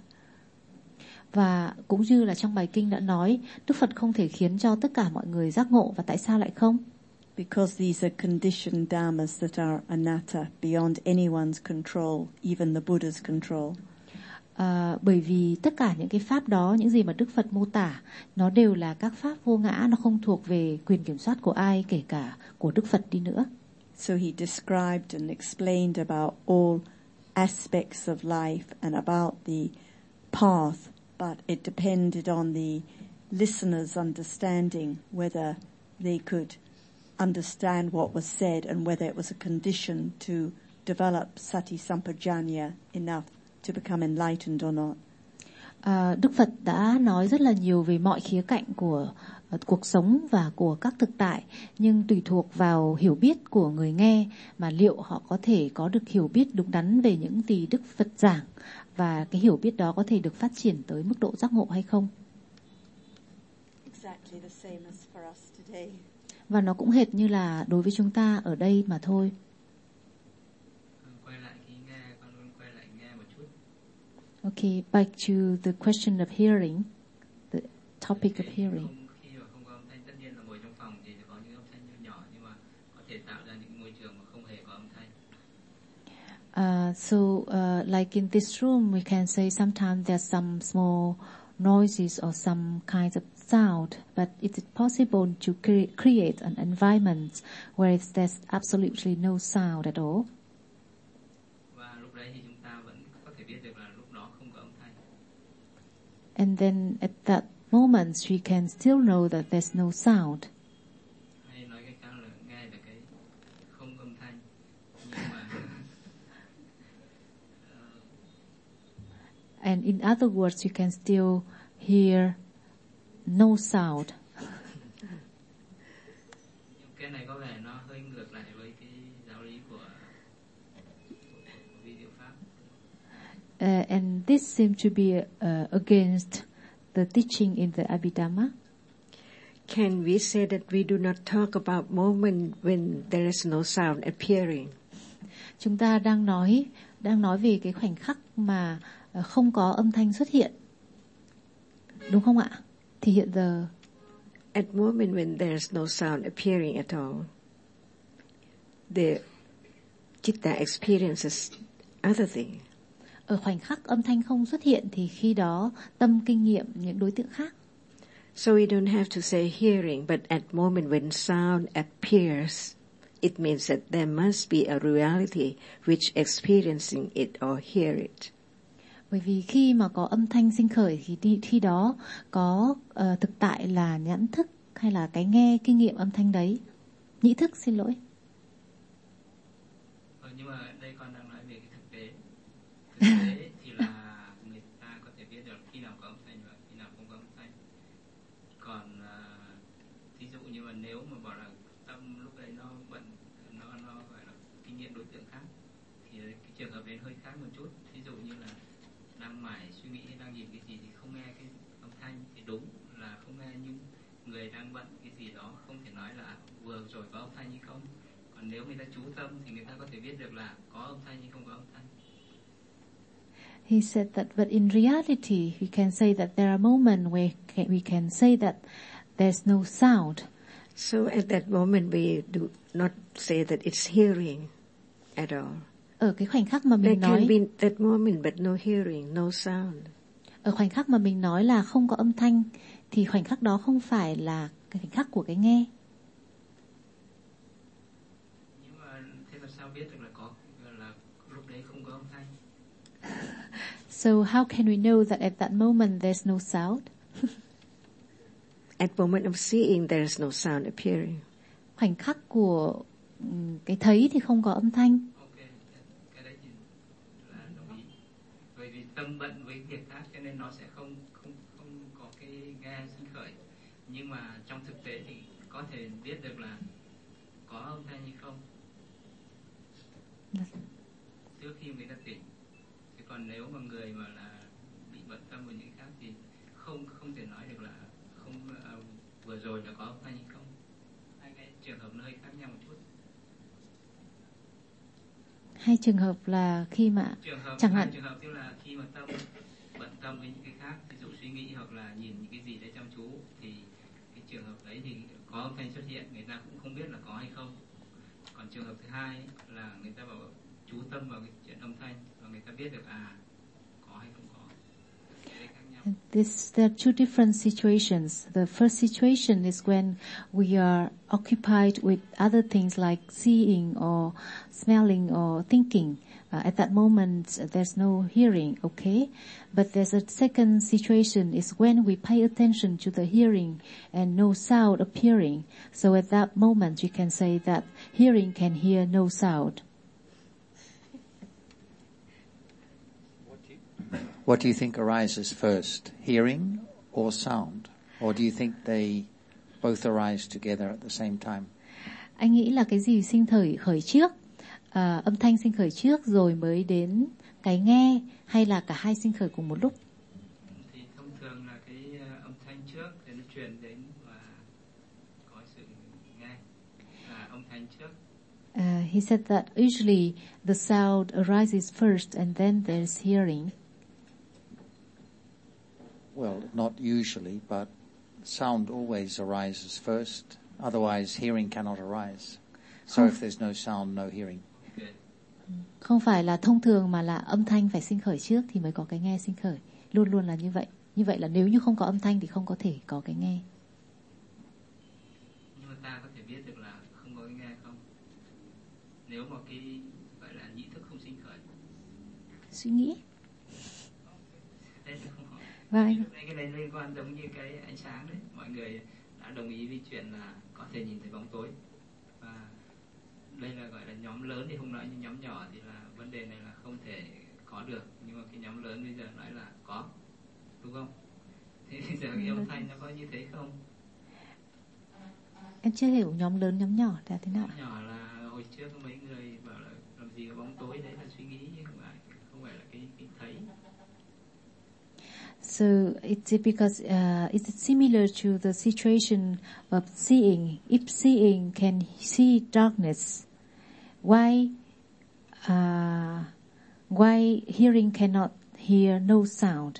Và cũng như là trong bài kinh đã nói, Đức Phật không thể khiến cho tất cả mọi người giác ngộ, và tại sao lại không? Because these are conditioned dhammas that are anatta, beyond anyone's control, even the Buddha's control. Bởi vì tất cả những cái pháp đó, những gì mà Đức Phật mô tả, nó đều là các pháp vô ngã, nó không thuộc về quyền kiểm soát của ai, kể cả của Đức Phật đi nữa. So he described and explained about all aspects of life and about the path, but it depended on the listener's understanding, whether they could understand what was said and whether it was a condition to develop sati sampajanya enough to become enlightened or not. Đức Phật đã nói rất là nhiều về mọi khía cạnh của cuộc sống và của các thực tại, nhưng tùy thuộc vào hiểu biết của người nghe mà liệu họ có thể có được hiểu biết đúng đắn về những gì Đức Phật giảng, và cái hiểu biết đó có thể được phát triển tới mức độ giác ngộ hay không. Exactly the same as for us today. Và nó cũng hệt như là đối với chúng ta ở đây mà thôi. Quay lại cái nghe, con luôn quay lại nghe một chút. Okay, back to the question of hearing, the topic of hearing. Khi mà không có âm thanh, tất nhiên là ngồi trong phòng thì có những âm thanh nhỏ, nhưng mà có thể tạo ra những môi trường mà không hề có âm thanh. Like in this room, we can say sometimes there's some small noises or some kinds of sound, but is it possible to create an environment where there's absolutely no sound at all? Và lúc đấy thì chúng ta vẫn có thể biết được là lúc đó không có âm thanh. And then at that moment, we can still know that there's no sound. nghe được cái không âm thanh, nhưng mà And in other words, you can still hear no sound. Cái này có vẻ nó hơi ngược lại với cái giáo lý của vi diệu pháp. And this seems to be against the teaching in the Abhidhamma. Can we say that we do not talk about moment when there is no sound appearing? Chúng ta đang nói về cái khoảnh khắc mà không có âm thanh xuất hiện, đúng không ạ? Thì hiện giờ, at moment when there is no sound appearing at all, the citta experiences other thing. Ở khoảnh khắc âm thanh không xuất hiện thì khi đó tâm kinh nghiệm những đối tượng khác. So we don't have to say hearing, but at moment when sound appears, it means that there must be a reality which experiencing it or hear it. Bởi vì khi mà có âm thanh sinh khởi thì khi đó có thực tại là nhãn thức hay là cái nghe kinh nghiệm âm thanh đấy. Nhĩ thức, xin lỗi. Nhưng mà đây con đang nói về cái thực tế. Thực tế thì là người ta có thể biết được khi nào có âm thanh và khi nào không có âm thanh. Còn ví dụ như mà nếu mà bảo là tâm lúc đấy nó bận, nó gọi là kinh nghiệm đối tượng khác, thì cái trường hợp đấy hơi khác một chút. Ví dụ như là đang mải suy nghĩ, đang nhìn cái gì thì không nghe cái âm thanh, thì đúng là không nghe, nhưng người đang bận cái gì đó không thể nói là vừa rồi có âm thanh hay không. Còn nếu người ta chú tâm thì người ta có thể biết được là có âm thanh hay không có âm thanh. He said that, but in reality, we can say that there are moments where we can say that there's no sound. So at that moment we do not say that it's hearing at all. Ở cái khoảnh khắc mà mình There can nói, be that moment but no hearing, no sound. ở khoảnh khắc mà mình nói là không có âm thanh, thì khoảnh khắc đó không phải là cái khoảnh khắc của cái nghe. Nhưng mà thế làm sao biết được là lúc đấy không có âm thanh? So how can we know that at that moment there's no sound? At moment of seeing, there is no sound appearing. Khoảnh khắc của cái thấy thì không có âm thanh. Ok, cái đấy thì là đồng ý. Bởi vì tâm bận với việc khác cho nên nó sẽ không có cái nghe sinh khởi. Nhưng mà trong thực tế thì có thể biết được là có âm thanh hay không trước khi người ta tỉnh. Chứ còn nếu mà người mà là bị bận tâm với những khác thì không thể nói được là vừa rồi là có âm thanh hay không. Hai cái trường hợp nó hơi khác nhau một chút. Hai trường hợp là khi mà chẳng hạn trường hợp tức là khi mà tâm bận tâm với những cái khác, ví dụ suy nghĩ hoặc là nhìn những cái gì đấy chăm chú, thì cái trường hợp đấy thì có âm thanh xuất hiện, người ta cũng không biết là có hay không. Còn trường hợp thứ hai là người ta bảo chú tâm vào cái chuyện âm thanh và người ta biết được có hay không có. There are two different situations. The first situation is when we are occupied with other things like seeing or smelling or thinking. At that moment, there's no hearing, okay? But there's a second situation is when we pay attention to the hearing and no sound appearing. So at that moment, you can say that hearing can hear no sound. What do you think arises first, hearing or sound? Or do you think they both arise together at the same time? Anh nghĩ là cái gì sinh khởi trước? Âm thanh sinh khởi trước rồi mới đến cái nghe, hay là cả hai sinh khởi cùng một lúc? Thì thông thường là cái âm thanh trước thì nó truyền đến và có sự nghe là âm thanh trước. He said that usually the sound arises first and then there's hearing. Well, not usually, but sound always arises first. Otherwise, hearing cannot arise. So if there's no sound, no hearing. Không phải là thông thường mà là âm thanh phải sinh khởi trước thì mới có cái nghe sinh khởi. Luôn luôn là như vậy. Như vậy là nếu như không có âm thanh thì không có thể có cái nghe. Nhưng mà ta có thể biết được là không có cái nghe không? Nếu mà cái gọi là nhĩ thức không sinh khởi. Suy nghĩ. Vâng. Cái này liên quan giống như cái ánh sáng đấy. Mọi người đã đồng ý với chuyện là có thể nhìn thấy bóng tối. Và lớn thì không nói, nhưng nhóm nhỏ thì là vấn đề này là không thể có được, nhưng mà cái nhóm lớn bây giờ nói là có, đúng không? Thế bây giờ cái âm thanh nó có như thế không? Em chưa hiểu nhóm lớn nhóm nhỏ là thế nào. Nhóm nhỏ là hồi trước có mấy người bảo là làm gì có bóng tối, đấy là suy nghĩ chứ không phải là cái thấy. So it's because it's similar to the situation of seeing. If seeing can see darkness, why hearing cannot hear no sound?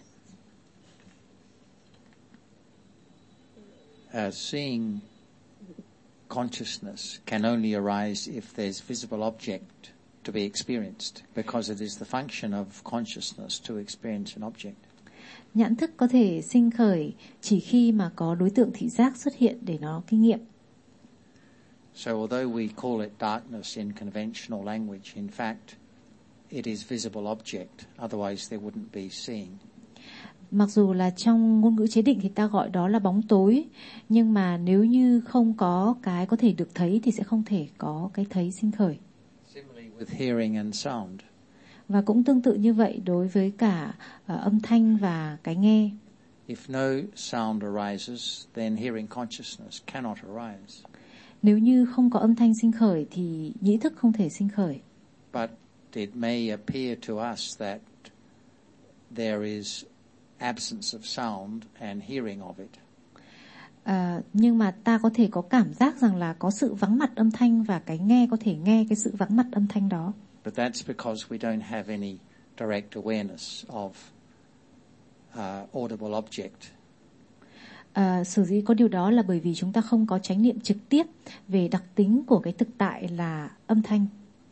Seeing consciousness can only arise if there's visible object to be experienced, because it is the function of consciousness to experience an object. Nhãn thức có thể sinh khởi chỉ khi mà có đối tượng thị giác xuất hiện để nó kinh nghiệm. So although we call it darkness in conventional language, in fact, it is visible object, otherwise there wouldn't be seeing. Mặc dù là trong ngôn ngữ chế định thì ta gọi đó là bóng tối, nhưng mà nếu như không có cái có thể được thấy thì sẽ không thể có cái thấy sinh khởi. Similarly with hearing and sound. Và cũng tương tự như vậy đối với cả âm thanh và cái nghe. If no sound arises, then hearing consciousness cannot arise. Nếu như không có âm thanh sinh khởi thì nhĩ thức không thể sinh khởi. But it may appear to us that there is absence of sound and hearing of it. Nhưng mà ta có thể có cảm giác rằng là có sự vắng mặt âm thanh và cái nghe có thể nghe cái sự vắng mặt âm thanh đó. But that's because we don't have any direct awareness of audible object. Sở dĩ có điều đó là bởi vì chúng ta không có chánh niệm trực tiếp về đặc tính của cái thực tại là âm thanh.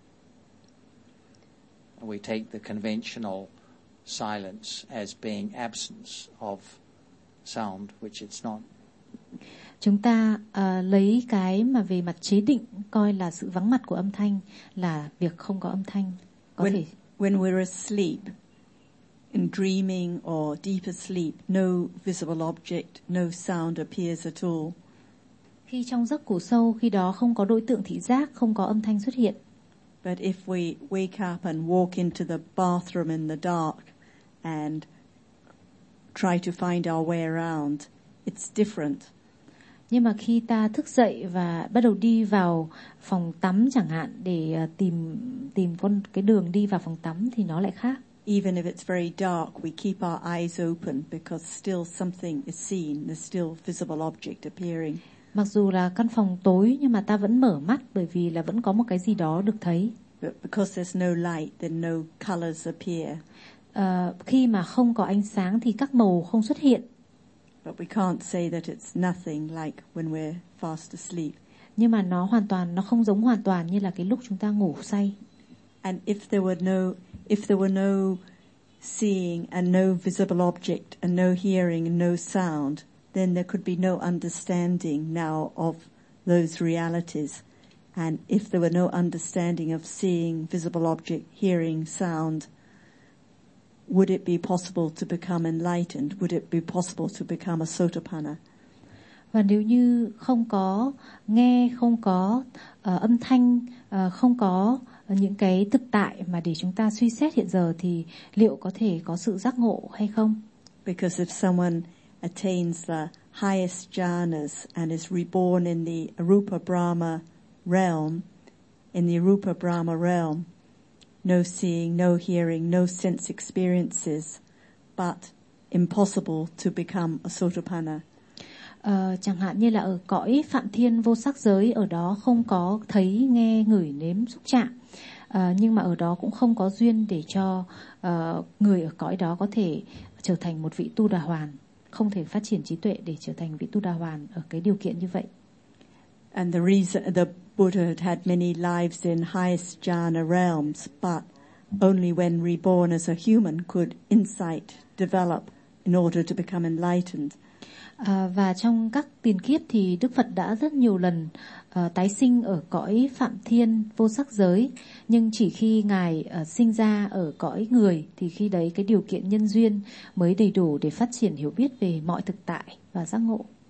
We take the conventional silence as being absence of sound, which it's not. Chúng ta lấy cái mà về mặt chế định coi là sự vắng mặt của âm thanh là việc không có âm thanh. When we're asleep, in dreaming or deeper sleep, no visible object, no sound appears at all. Khi trong giấc ngủ sâu, khi đó không có đối tượng thị giác, không có âm thanh xuất hiện. But if we wake up and walk into the bathroom in the dark and try to find our way around, it's different. Nhưng mà khi ta thức dậy và bắt đầu đi vào phòng tắm chẳng hạn để tìm cái đường đi vào phòng tắm thì nó lại khác. Even if it's very dark, we keep our eyes open because still something is seen. There's still visible object appearing. Mặc dù là căn phòng tối nhưng mà ta vẫn mở mắt bởi vì là vẫn có một cái gì đó được thấy. But because there's no light, then no colors appear. Khi mà không có ánh sáng thì các màu không xuất hiện. But we can't say that it's nothing like when we're fast asleep. Nhưng mà nó không giống hoàn toàn như là cái lúc chúng ta ngủ say. And if there were no seeing and no visible object and no hearing and no sound, then there could be no understanding now of those realities. And if there were no understanding of seeing, visible object, hearing, sound, would it be possible to become enlightened? Would it be possible to become a Sotapanna? Và nếu như không có nghe, không có âm thanh, không có những cái thực tại mà để chúng ta suy xét hiện giờ thì liệu có thể có sự giác ngộ hay không? Because if someone attains the highest jhanas and is reborn in the Arupa Brahma realm, no seeing, no hearing, no sense experiences, but impossible to become a Sotapanna. Chẳng hạn như là ở cõi Phạm Thiên vô sắc giới, ở đó không có thấy, nghe, ngửi, nếm, xúc chạm, nhưng mà ở đó cũng không có duyên để cho người ở cõi đó có thể trở thành một vị Tu Đà Hoàn, không thể phát triển trí tuệ để trở thành vị Tu Đà Hoàn ở cái điều kiện như vậy. And the reason the Buddha had many lives in highest jhana realms, but only when reborn as a human could insight develop in order to become enlightened. Và trong các tiền kiếp thì Đức Phật đã rất nhiều lần tái sinh ở cõi Phạm Thiên vô sắc giới, nhưng chỉ khi Ngài sinh ra ở cõi người thì khi đấy cái điều kiện nhân duyên mới đầy đủ để phát triển hiểu biết về mọi thực tại và giác ngộ.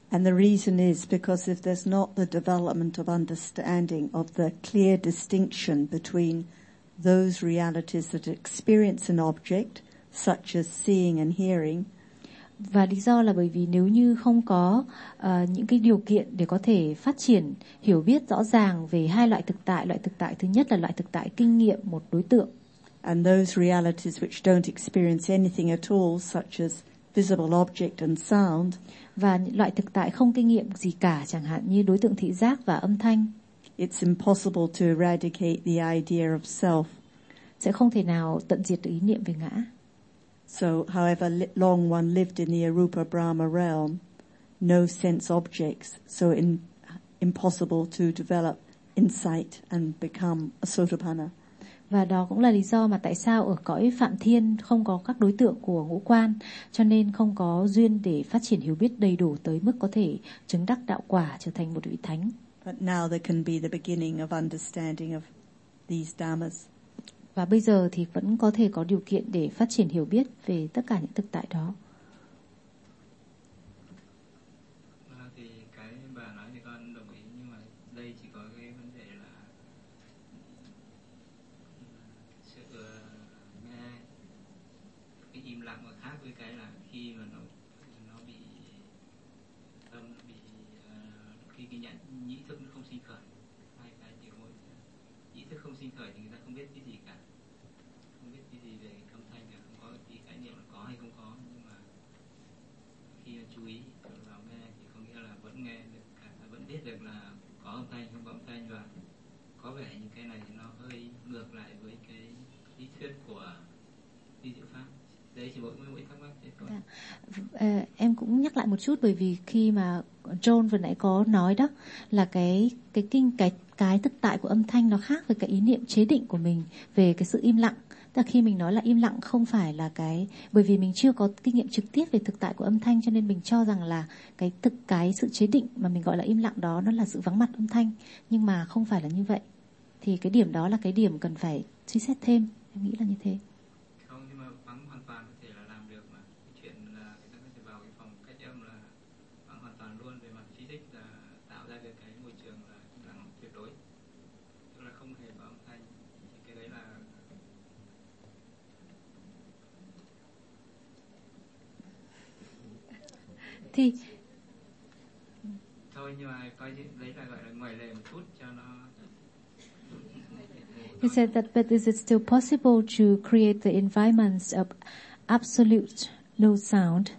And the reason is because if there's not the development of understanding of the clear distinction between those realities that experience an object, such as seeing and hearing. Và lý do là bởi vì nếu như không có những cái điều kiện để có thể phát triển hiểu biết rõ ràng về hai loại thực tại. Loại thực tại thứ nhất là loại thực tại kinh nghiệm một đối tượng. And those realities which don't experience anything at all, such as visible object and sound. Và loại thực tại không kinh nghiệm gì cả, chẳng hạn như đối tượng thị giác và âm thanh. It's impossible to eradicate the idea of self. Sẽ không thể nào tận diệt được ý niệm về ngã. So, however long one lived in the Arupa Brahma realm, no sense objects, so impossible to develop insight and become a Sotapanna. Và đó cũng là lý do mà tại sao ở cõi Phạm Thiên không có các đối tượng của ngũ quan, cho nên không có duyên để phát triển hiểu biết đầy đủ tới mức có thể chứng đắc đạo quả trở thành một vị thánh. But now there can be the beginning of understanding of these dhammas. Và bây giờ thì vẫn có thể có điều kiện để phát triển hiểu biết về tất cả những thực tại đó. Thì cái bà nói thì con đồng ý, nhưng mà đây chỉ có cái vấn đề là sự nghe cái im lặng mà khác với cái là khi mà nó bị tâm bị khi cái nhận nhĩ thức nó không sinh khởi. Hai cái chỉ có nhĩ thức không sinh khởi thì người ta không biết cái gì cả, không biết cái gì về âm thanh cả, không có cái khái niệm là có hay không có. Nhưng mà khi mà chú ý vào nghe thì có nghĩa là vẫn nghe được cả, vẫn biết được là có âm thanh không có âm thanh, và có vẻ như cái này thì nó hơi ngược lại với cái lý thuyết của di diệu pháp. Đấy chỉ mỗi thắc mắc thế thôi. Em cũng nhắc lại một chút, bởi vì khi mà John vừa nãy có nói đó là cái thực tại của âm thanh nó khác với cái ý niệm chế định của mình về cái sự im lặng. Tức là khi mình nói là im lặng không phải là cái, bởi vì mình chưa có kinh nghiệm trực tiếp về thực tại của âm thanh, cho nên mình cho rằng là cái sự chế định mà mình gọi là im lặng đó nó là sự vắng mặt âm thanh, nhưng mà không phải là như vậy. Thì cái điểm đó là cái điểm cần phải suy xét thêm, em nghĩ là như thế. Không, nhưng mà vắng hoàn toàn có thể là làm được mà. Cái chuyện là người ta có thể vào cái phòng cách âm là vắng hoàn toàn luôn, về mặt physics là tạo ra được cái môi trường là im lặng tuyệt đối, tức là không hề có âm thanh. Thì cái đấy là Thì thôi, nhưng mà coi như đấy là gọi là ngoài lề một chút cho nó. he said that, but is it still possible to create the environments of absolute no sound?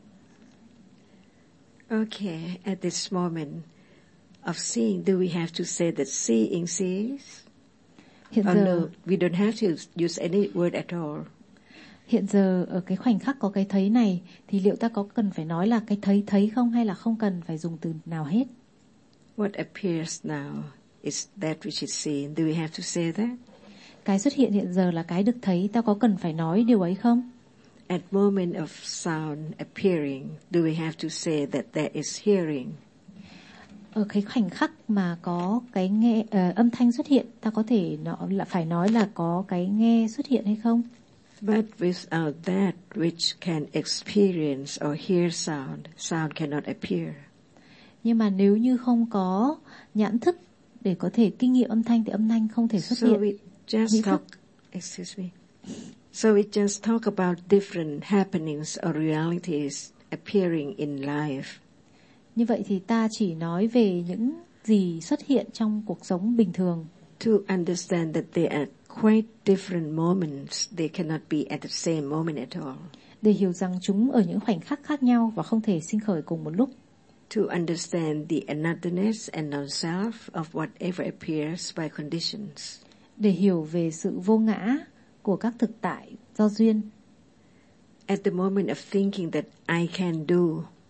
Okay, at this moment of seeing, do we have to say that seeing sees? Hiện Or giờ, no, we don't have to use any word at all. hiện giờ ở cái khoảnh khắc có cái thấy này thì liệu ta có cần phải nói là cái thấy không, hay là không cần phải dùng từ nào hết? What appears now is that which is seen. Do we have to say that? Cái xuất hiện hiện giờ là cái được thấy, ta có cần phải nói điều ấy không? At moment of sound appearing, do we have to say that there is hearing? Ở cái khoảnh khắc mà có cái nghe âm thanh xuất hiện, ta có thể phải nói là có cái nghe xuất hiện hay không? But without that which can experience or hear sound, sound cannot appear. Nhưng mà nếu như không có nhãn thức để có thể kinh nghiệm âm thanh thì âm thanh không thể xuất So hiện. we just talk, excuse me. So we just talk about different happenings or realities appearing in life. Như vậy thì ta chỉ nói về những gì xuất hiện trong cuộc sống bình thường. To understand that they are quite different moments, they cannot be at the same moment at all. Để hiểu rằng chúng ở những khoảnh khắc khác nhau và không thể sinh khởi cùng một lúc. To understand the anotherness and non-self of whatever appears by conditions. Để hiểu về sự vô ngã của các thực tại do duyên. At the moment of thinking that I can do,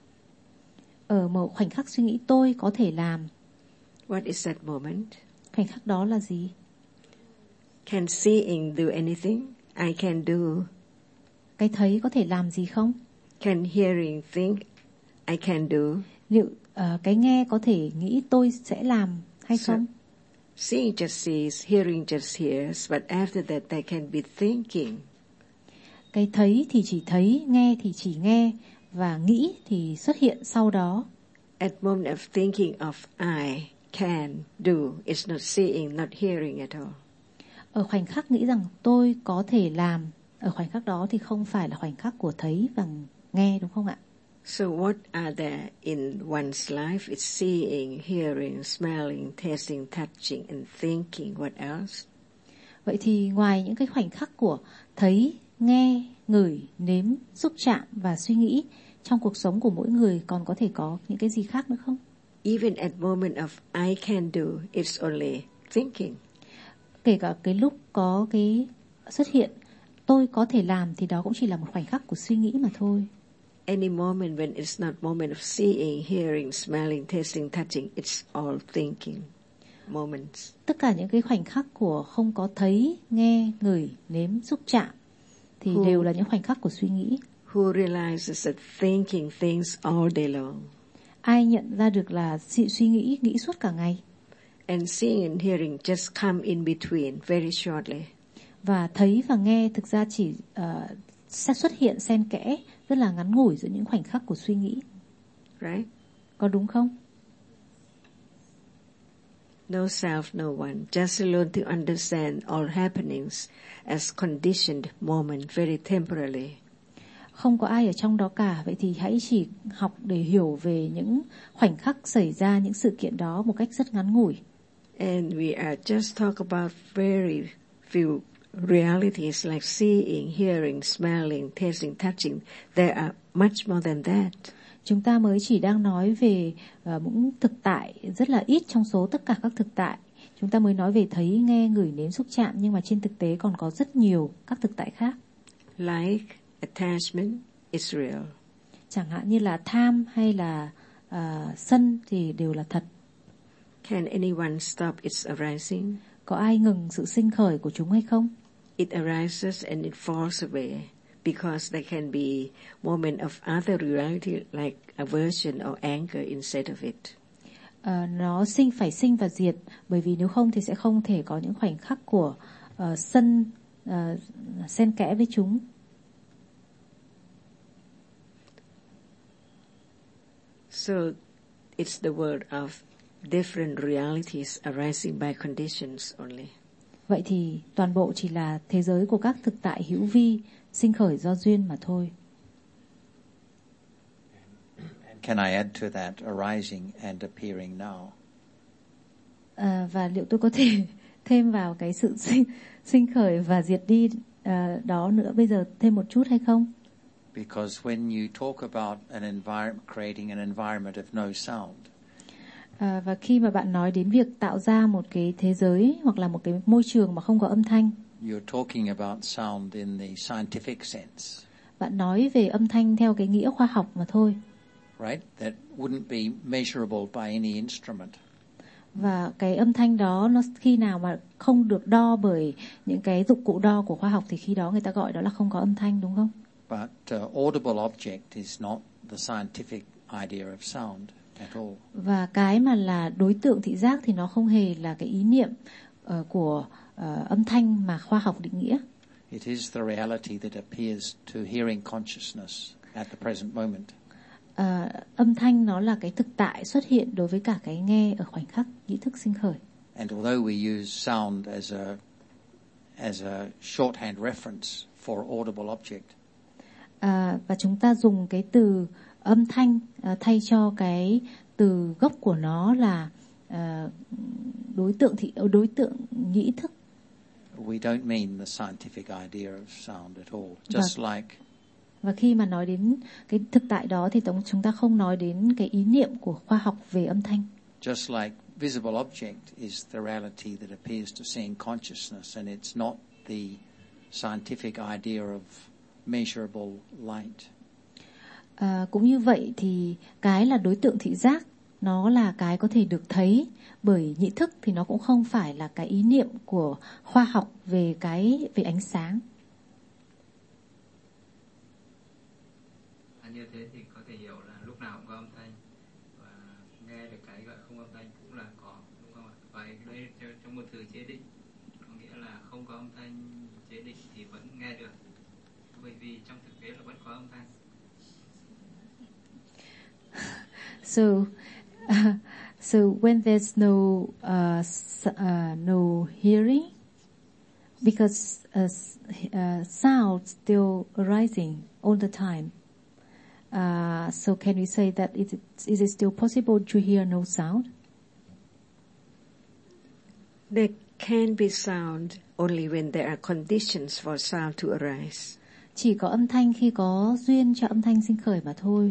ở một khoảnh khắc suy nghĩ tôi có thể làm. What is that moment? Khoảnh khắc đó là gì? Can seeing do anything? I can do. Cái thấy có thể làm gì không? Can hearing think I can do? Liệu cái nghe có thể nghĩ tôi sẽ làm hay không? Seeing just sees, hearing just hears, but after that they can be thinking. Cái thấy thì chỉ thấy, nghe thì chỉ nghe, và nghĩ thì xuất hiện sau đó. At moment of thinking of I can do, it's not seeing, not hearing at all. Ở khoảnh khắc nghĩ rằng tôi có thể làm, ở khoảnh khắc đó thì không phải là khoảnh khắc của thấy và nghe, đúng không ạ? So what are there in one's life? It's seeing, hearing, smelling, tasting, touching, and thinking. What else? Vậy thì ngoài những cái khoảnh khắc của thấy, nghe, ngửi, nếm, xúc chạm và suy nghĩ, trong cuộc sống của mỗi người còn có thể có những cái gì khác nữa không? Even at moment of I can do, it's only thinking. Kể cả cái lúc có cái xuất hiện tôi có thể làm thì đó cũng chỉ là một khoảnh khắc của suy nghĩ mà thôi. Any moment when it's not moment of seeing, hearing, smelling, tasting, touching, it's all thinking moments. Tất cả những cái khoảnh khắc của không có thấy, nghe, ngửi, nếm, xúc chạm thì đều là những khoảnh khắc của suy nghĩ. Who realizes that thinking things all day long? Ai nhận ra được là suy nghĩ suốt cả ngày. And seeing and hearing just come in between very shortly. Và thấy và nghe thực ra chỉ sẽ xuất hiện xen kẽ rất là ngắn ngủi giữa những khoảnh khắc của suy nghĩ. Right? Có đúng không? No self, no one. Just learn to understand all happenings as conditioned moment, very temporarily. Không có ai ở trong đó cả, vậy thì hãy chỉ học để hiểu về những khoảnh khắc xảy ra những sự kiện đó một cách rất ngắn ngủi. And we are just talk about very few realities like seeing, hearing, smelling, tasting, touching. There are much more than that. Chúng ta mới chỉ đang nói về những thực tại rất là ít trong số tất cả các thực tại. Chúng ta mới nói về thấy, nghe, ngửi, nếm, xúc chạm, nhưng mà trên thực tế còn có rất nhiều các thực tại khác. Like attachment is real. Chẳng hạn như là tham hay là sân thì đều là thật. Can anyone stop its arising? Có ai ngừng sự sinh khởi của chúng hay không? It arises and it falls away because there can be moment of other reality like aversion or anger instead of it. Nó phải sinh và diệt, bởi vì nếu không thì sẽ không thể có những khoảnh khắc của sân xen kẽ với chúng. So it's the world of different realities arising by conditions only. Vậy thì toàn bộ chỉ là thế giới của các thực tại hữu vi sinh khởi do duyên mà thôi. And can I add to that, arising and appearing now? Và liệu tôi có thể thêm vào cái sự sinh khởi và diệt đi đó nữa bây giờ thêm một chút hay không? Because when you talk about an environment, creating an environment of no sound, và khi mà bạn nói đến việc tạo ra một cái thế giới hoặc là một cái môi trường mà không có âm thanh, you're talking about sound in the scientific sense. Bạn nói về âm thanh theo cái nghĩa khoa học mà thôi. Right? That wouldn't be measurable by any instrument. Và cái âm thanh đó nó khi nào mà không được đo bởi những cái dụng cụ đo của khoa học thì khi đó người ta gọi đó là không có âm thanh, đúng không? But audible object is not the scientific idea of sound at all. Và cái mà là đối tượng thị giác thì nó không hề là cái ý niệm của âm thanh mà khoa học định nghĩa. It is the reality that appears to hearing consciousness at the present moment. Âm thanh nó là cái thực tại xuất hiện đối với cả cái nghe ở khoảnh khắc ý thức sinh khởi. And although we use sound as a shorthand reference for audible object, và chúng ta dùng cái từ âm thanh thay cho cái từ gốc của nó là đối tượng nhĩ thức. we don't mean the scientific idea of sound at all. Just like Và khi mà nói đến cái thực tại đó thì chúng ta không nói đến cái ý niệm của khoa học về âm thanh. Just like visible object is the reality that appears to seeing consciousness, and it's not the scientific idea of measurable light. Cũng như vậy thì cái là đối tượng thị giác, nó là cái có thể được thấy bởi nhĩ thức thì nó cũng không phải là cái ý niệm của khoa học về ánh sáng. Như thế thì có thể hiểu là lúc nào cũng có âm thanh và nghe được cái gọi không âm thanh cũng là có, đúng không ạ? Và đây trong một từ chế định có nghĩa là không có âm thanh chế định thì vẫn nghe được, bởi vì trong thực tế là vẫn có âm thanh. So So when there's no hearing, because sound still arising all the time. So can we say that is it still possible to hear no sound? There can be sound only when there are conditions for sound to arise. Chỉ có âm thanh khi có duyên cho âm thanh sinh khởi mà thôi.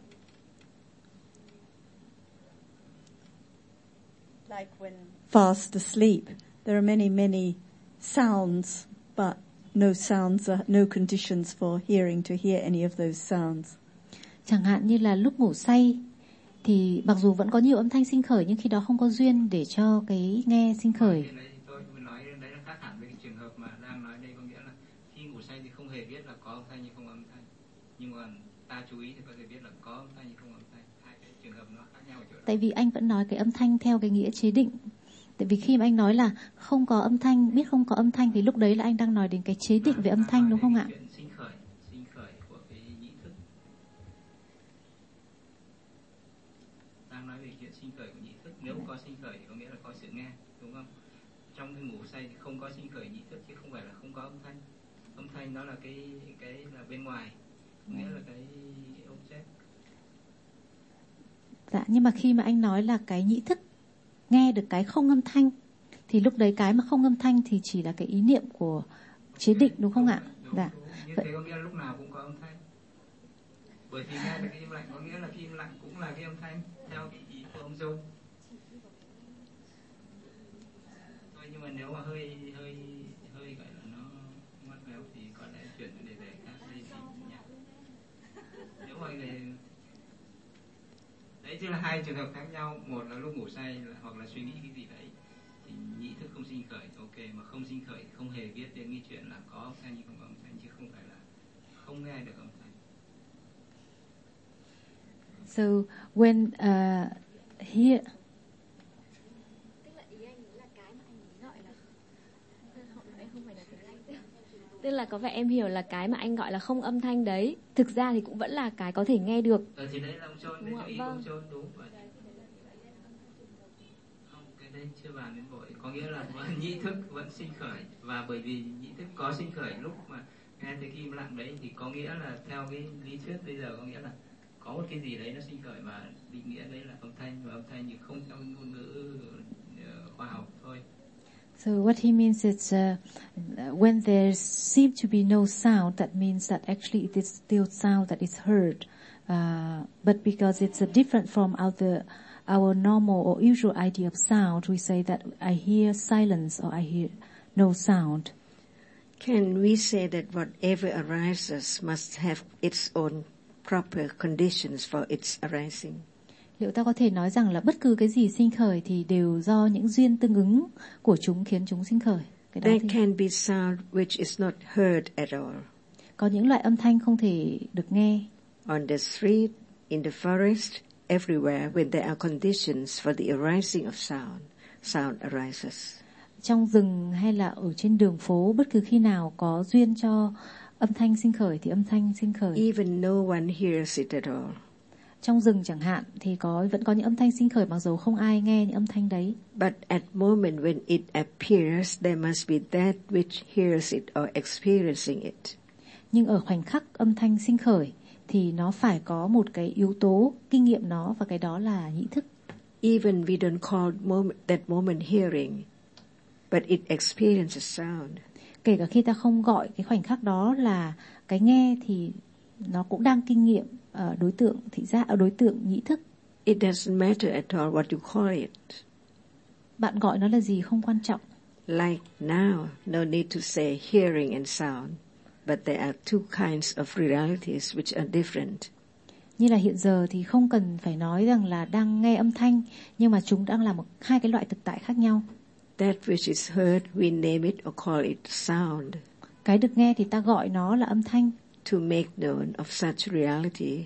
Like when fast asleep, there are many sounds, but no conditions for hearing to hear any of those sounds. Chẳng hạn như là lúc ngủ say thì mặc dù vẫn có nhiều âm thanh sinh khởi nhưng khi đó không có duyên để cho cái nghe sinh khởi. Tôi nói đấy là khác hẳn với cái trường hợp mà đang nói đây, có nghĩa là khi ngủ say thì không hề biết là có âm thanh nhưng không âm thanh, nhưng mà ta chú ý thì có thể biết là có âm thanh nhưng không âm thanh. Hai cái trường hợp nó khác nhau ở chỗ đó. Tại vì anh vẫn nói cái âm thanh theo cái nghĩa chế định. Tại vì khi mà anh nói là không có âm thanh, biết không có âm thanh thì lúc đấy là anh đang nói đến cái chế định về âm thanh, đúng không ạ? Sinh khởi của cái nhĩ thức. Đang nói về chuyện sinh khởi của nhĩ thức. Nếu có sinh khởi thì có nghĩa là có sự nghe, đúng không? Trong cái ngủ say thì không có sinh khởi nhĩ thức chứ không phải là không có âm thanh. Âm thanh nó là cái là bên ngoài, nghĩa là cái object. Dạ, nhưng mà khi mà anh nói là cái nhĩ thức nghe được cái không âm thanh thì lúc đấy cái mà không âm thanh thì chỉ là cái ý niệm của chế định, đúng không ạ? Dạ. Như thế có nghĩa là lúc nào cũng có âm thanh. Bởi vì nghe được cái im lặng có nghĩa là cái im lặng cũng là cái âm thanh theo cái ý của ông Dung. Thôi nhưng mà nếu mà hơi gọi là nó ngoắt méo thì có lẽ chuyển cái đề tài khác đi nhé. Nếu mà đấy chứ là hai trường hợp khác nhau, một là lúc ngủ say hoặc là suy nghĩ cái gì đấy thì nhĩ thức không sinh khởi, ok, mà không sinh khởi thì không hề biết đến cái chuyện là có âm thanh hay không có âm thanh, chứ không phải là không nghe được âm thanh. So when here, tức là ý anh là cái mà anh gọi là không phải là tiếng Anh, tức là có vẻ em hiểu là cái mà anh gọi là không âm thanh đấy thực ra thì cũng vẫn là cái có thể nghe được. Thì đấy là ông Chôn, đấy cho ý ông Chôn đúng vậy. Không, cái đấy chưa bàn đến vội, có nghĩa là nhĩ thức vẫn sinh khởi, và bởi vì nhĩ thức có sinh khởi lúc mà nghe thấy cái im lặng đấy thì có nghĩa là theo cái lý thuyết bây giờ có nghĩa là có một cái gì đấy nó sinh khởi và định nghĩa đấy là âm thanh, và âm thanh thì không theo ngôn ngữ khoa học thôi. so what he means is when there seems to be no sound, that means that actually it is still sound that is heard, but because it's different from our normal or usual idea of sound, we say that I hear silence or I hear no sound. Can we say that whatever arises must have its own proper conditions for its arising? Liệu ta có thể nói rằng là bất cứ cái gì sinh khởi thì đều do những duyên tương ứng của chúng khiến chúng sinh khởi? There can be sound which is not heard at all. Có những loại âm thanh không thể được nghe. On the street, in the forest, everywhere when there are conditions for the arising of sound arises. Trong rừng hay là ở trên đường phố, bất cứ khi nào có duyên cho âm thanh sinh khởi thì âm thanh sinh khởi. Even no one hears it at all. Trong rừng chẳng hạn thì vẫn có những âm thanh sinh khởi mặc dù không ai nghe những âm thanh đấy. But at moment when it appears, there must be that which hears it or experiencing it. Nhưng ở khoảnh khắc âm thanh sinh khởi thì nó phải có một cái yếu tố kinh nghiệm nó, và cái đó là nhĩ thức. Even we don't call that moment hearing, but it experiences sound. Kể cả khi ta không gọi cái khoảnh khắc đó là cái nghe thì nó cũng đang kinh nghiệm ở đối tượng thị giác, ở đối tượng nhĩ thức. It doesn't matter at all what you call it. Bạn gọi nó là gì không quan trọng. Like now, no need to say hearing and sound, but there are two kinds of realities which are different. Như là hiện giờ thì không cần phải nói rằng là đang nghe âm thanh, nhưng mà chúng đang là hai cái loại thực tại khác nhau. That which is heard, we name it or call it sound. Cái được nghe thì ta gọi nó là âm thanh. To make known of such reality,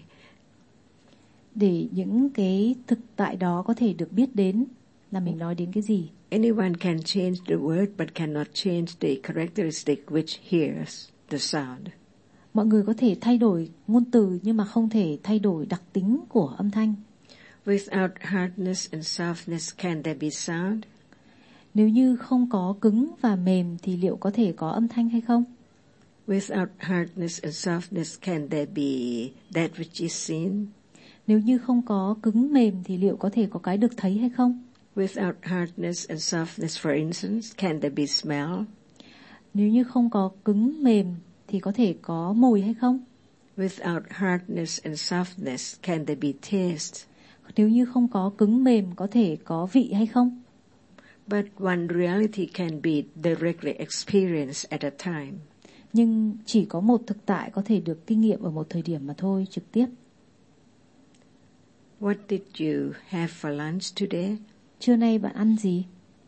để những cái thực tại đó có thể được biết đến là mình nói đến cái gì. Anyone can change the word but cannot change the characteristic which hears the sound. Mọi người có thể thay đổi ngôn từ nhưng mà không thể thay đổi đặc tính của âm thanh. Without hardness and softness, can there be sound? Nếu như không có cứng và mềm thì liệu có thể có âm thanh hay không? Without hardness and softness, can there be that which is seen? Nếu như không có cứng mềm thì liệu có thể có cái được thấy hay không? Without hardness and softness, for instance, can there be smell? Nếu như không có cứng mềm thì có thể có mùi hay không? Without hardness and softness, can there be taste? Nếu như không có cứng mềm có thể có vị hay không? But one reality can be directly experienced at a time. Nhưng chỉ có một thực tại có thể được kinh nghiệm ở một thời điểm mà thôi, trực tiếp. What did you have for lunch today? Trưa nay bạn ăn gì?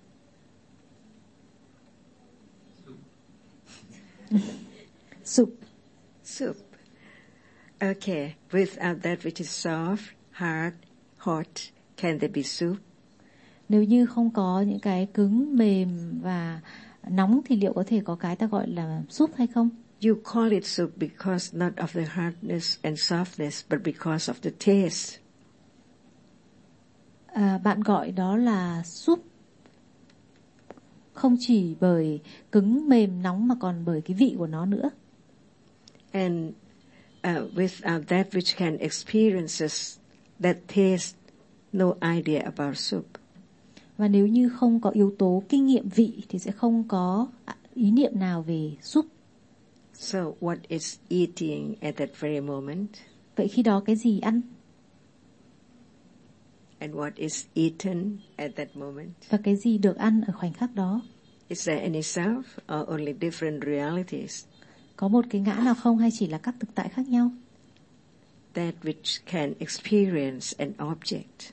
Soup. Soup. Okay. Without that which is soft, hard, hot, can there be soup? Nếu như không có những cái cứng, mềm và nóng thì liệu có thể có cái ta gọi là súp hay không? You call it soup because not of the hardness and softness, but because of the taste. Bạn gọi đó là súp không chỉ bởi cứng, mềm, nóng mà còn bởi cái vị của nó nữa. And without that which can experiences that taste, no idea about soup. Và nếu như không có yếu tố kinh nghiệm vị thì sẽ không có ý niệm nào về súp. So what is eating at that very moment? Vậy khi đó cái gì ăn? And what is eaten at that moment? Và cái gì được ăn ở khoảnh khắc đó? Is there any self or only different realities? Có một cái ngã nào không hay chỉ là các thực tại khác nhau? That which can experience an object.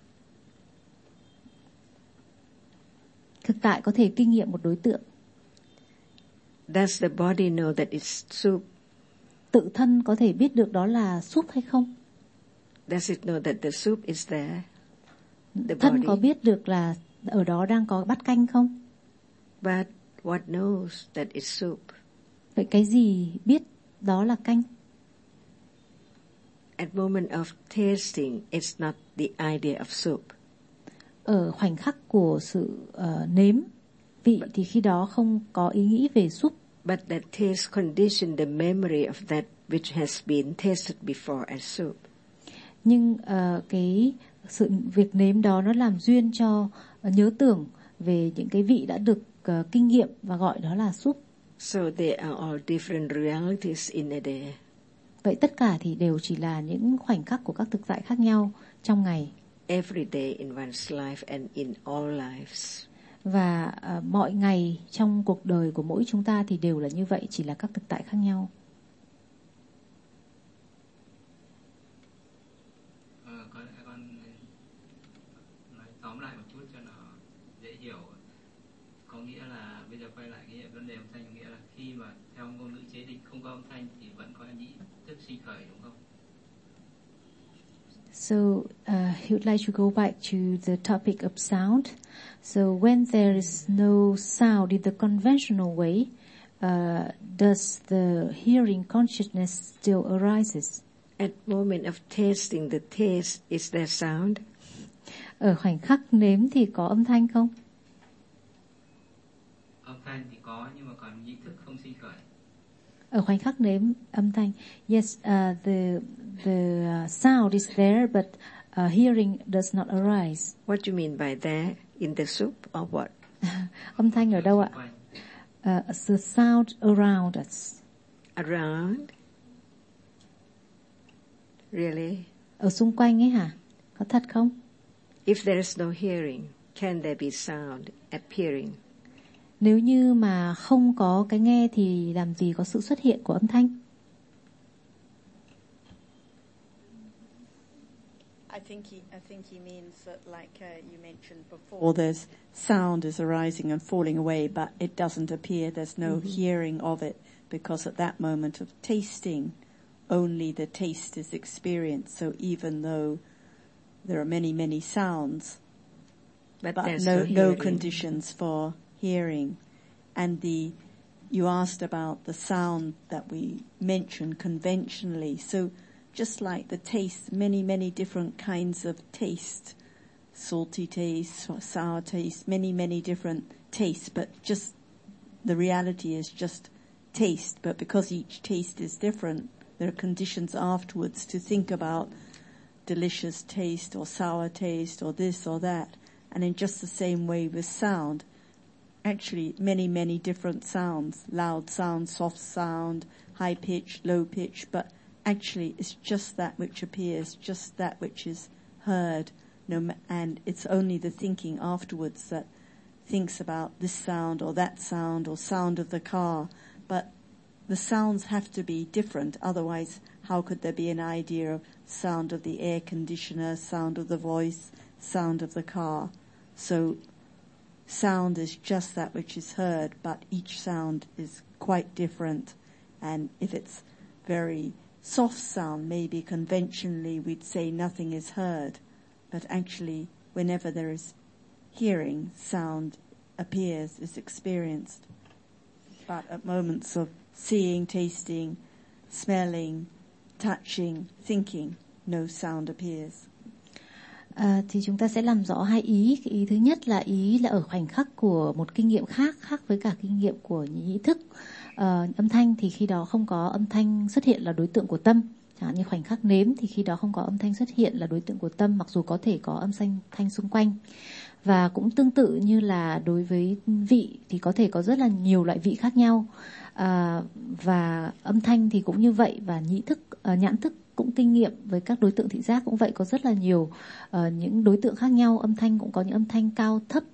Thực tại có thể kinh nghiệm một đối tượng. Does the body know that it's soup? Tự thân có thể biết được đó là súp hay không? Does it know that the soup is there? The Thân body? có biết được là ở đó đang có bát canh không? But what knows that it's soup? Vậy cái gì biết đó là canh? At moment of tasting, it's not the idea of soup. Ở khoảnh khắc của sự nếm vị thì khi đó không có ý nghĩ về súp. But that taste condition the memory of that which has been tasted before as soup. Nhưng cái sự việc nếm đó nó làm duyên cho nhớ tưởng về những cái vị đã được kinh nghiệm và gọi đó là súp. So they are all different realities in a day. Vậy tất cả thì đều chỉ là những khoảnh khắc của các thực tại khác nhau trong ngày. Every day in one's life and in all lives. Và mọi ngày trong cuộc đời của mỗi chúng ta thì đều là như vậy, chỉ là các thực tại khác nhau. Có lẽ con nói tóm lại một chút cho nó dễ hiểu. Có nghĩa là bây giờ quay lại cái vấn đề âm thanh, nghĩa là khi mà theo ngôn ngữ chế định không có âm thanh thì vẫn có nhĩ thức sinh khởi, đúng không? So he would like to go back to the topic of sound. So when there is no sound in the conventional way, does the hearing consciousness still arises? At moment of tasting the taste, is there sound? Ở khoảnh khắc nếm thì có âm thanh không? Âm thanh thì có nhưng mà còn nhĩ thức không sinh khởi. Ở khoảnh khắc nếm âm thanh, yes, the sound is there, but hearing does not arise. What do you mean by that? In the soup or what? Âm thanh ở đâu ạ? The sound around us. Around? Really? Ở xung quanh ấy hả? Có thật không? If there is no hearing, can there be sound appearing? Nếu như mà không có cái nghe thì làm gì có sự xuất hiện của âm thanh? I think he means that, like you mentioned before, there's sound is arising and falling away, but it doesn't appear. There's no hearing of it because at that moment of tasting, only the taste is experienced. So even though there are many, many sounds, but no conditions for hearing. And you asked about the sound that we mention conventionally. So just like the taste, many different kinds of taste, salty taste, sour taste, many different tastes, but just the reality is just taste. But because each taste is different, there are conditions afterwards to think about delicious taste or sour taste or this or that. And in just the same way with sound, actually many different sounds, loud sound, soft sound, high pitch, low pitch, but actually it's just that which appears, just that which is heard, and it's only the thinking afterwards that thinks about this sound or sound of the car. But the sounds have to be different, otherwise how could there be an idea of sound of the air conditioner, sound of the voice, sound of the car? So sound is just that which is heard, but each sound is quite different. And if it's very soft sound, maybe conventionally we'd say nothing is heard. But actually, whenever there is hearing, sound appears, is experienced. But at moments of seeing, tasting, smelling, touching, thinking, no sound appears. Thì chúng ta sẽ làm rõ hai ý. Cái ý thứ nhất là ý là ở khoảnh khắc của một kinh nghiệm khác với cả kinh nghiệm của nhĩ thức. Âm thanh thì khi đó không có âm thanh xuất hiện là đối tượng của tâm. Chẳng hạn như khoảnh khắc nếm thì khi đó không có âm thanh xuất hiện là đối tượng của tâm, mặc dù có thể có âm thanh xung quanh. Và cũng tương tự như là đối với vị thì có thể có rất là nhiều loại vị khác nhau. Và âm thanh thì cũng như vậy, và nhãn thức cũng kinh nghiệm với các đối tượng thị giác cũng vậy, có rất là nhiều những đối tượng khác nhau. Âm thanh cũng có những âm thanh cao thấp,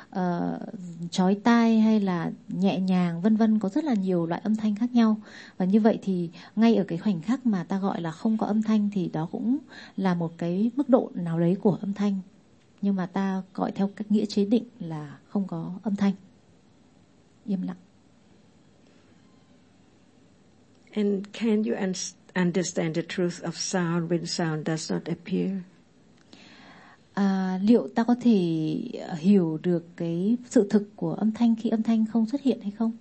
chói tai hay là nhẹ nhàng vân vân, có rất là nhiều loại âm thanh khác nhau. Và như vậy thì ngay ở cái khoảnh khắc mà ta gọi là không có âm thanh thì đó cũng là một cái mức độ nào đấy của âm thanh, nhưng mà ta gọi theo cách nghĩa chế định là không có âm thanh, im lặng. And can you understand the truth of sound when sound does not appear? Liệu ta có thể hiểu được cái sự thực của âm thanh khi âm thanh không xuất hiện hay không?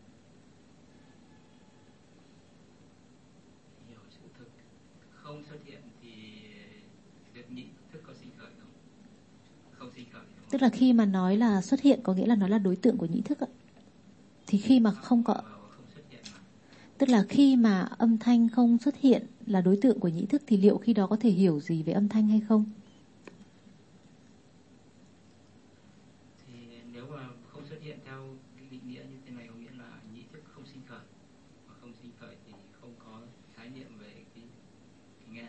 Hiểu sự thực không xuất hiện thì việc nhị thức có sinh khởi không? Không sinh khởi không? Tức là khi mà nói là xuất hiện có nghĩa là nó là đối tượng của nhị thức ạ. Thì khi mà không có, tức là khi mà âm thanh không xuất hiện là đối tượng của nhị thức thì liệu khi đó có thể hiểu gì về âm thanh hay không? Thì nếu mà không xuất hiện theo cái định nghĩa như thế này có nghĩa là nhị thức không sinh khởi, mà không sinh khởi thì không có khái niệm về cái nghe.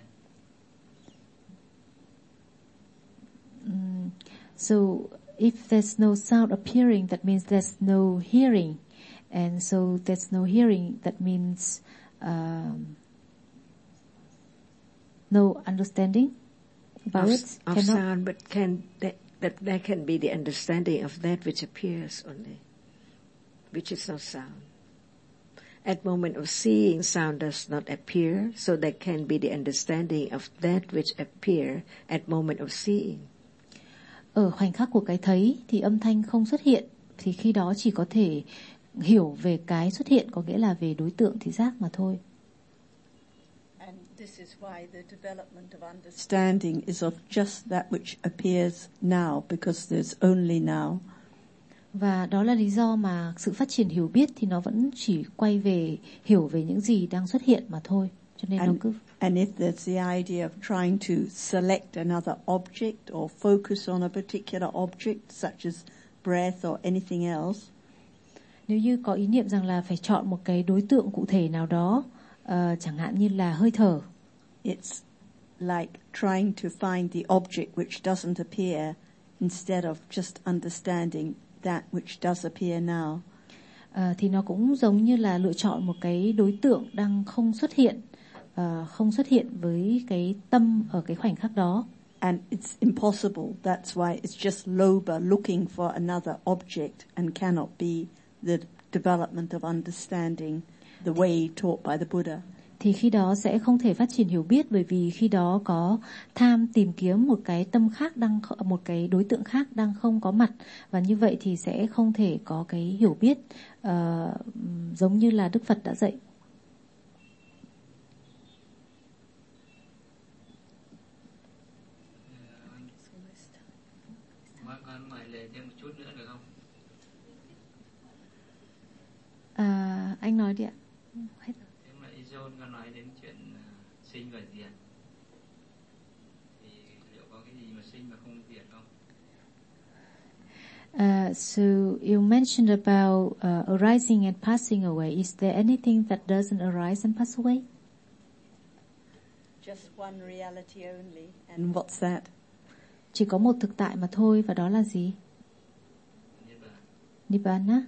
So if there's no sound appearing, that means there's no hearing. And so there's no hearing, that means no understanding about it. Of sound, but that can be the understanding of that which appears only, which is not sound. At moment of seeing, sound does not appear, so there can be the understanding of that which appear at moment of seeing. Ở khoảnh khắc của cái thấy thì âm thanh không xuất hiện, thì khi đó chỉ có thể hiểu về cái xuất hiện, có nghĩa là về đối tượng thị giác mà thôi. And this is why the development of understanding is of just that which appears now, because there's only now. Và đó là lý do mà sự phát triển hiểu biết thì nó vẫn chỉ quay về hiểu về những gì đang xuất hiện mà thôi. Cho nên nó cứ. And if there's the idea of trying to select another object or focus on a particular object, such as breath or anything else. Nếu như có ý niệm rằng là phải chọn một cái đối tượng cụ thể nào đó, chẳng hạn như là hơi thở. It's like trying to find the object which doesn't appear instead of just understanding that which does appear now. Thì nó cũng giống như là lựa chọn một cái đối tượng đang không xuất hiện với cái tâm ở cái khoảnh khắc đó. And it's impossible. That's why it's just Lobha looking for another object and cannot be the development of understanding the way taught by the Buddha. Thì khi đó sẽ không thể phát triển hiểu biết, bởi vì khi đó có tham tìm kiếm một cái tâm khác, một cái đối tượng khác đang không có mặt, và như vậy thì sẽ không thể có cái hiểu biết giống như là Đức Phật đã dạy. Anh nói đi ạ. Hết rồi. Thế mà John có nói đến chuyện sinh và diệt, thì liệu có cái gì mà sinh và không diệt không? So you mentioned about arising and passing away. Is there anything that doesn't arise and pass away? Just one reality only. And what's that? Chỉ có một thực tại mà thôi, và đó là gì? Nibbana.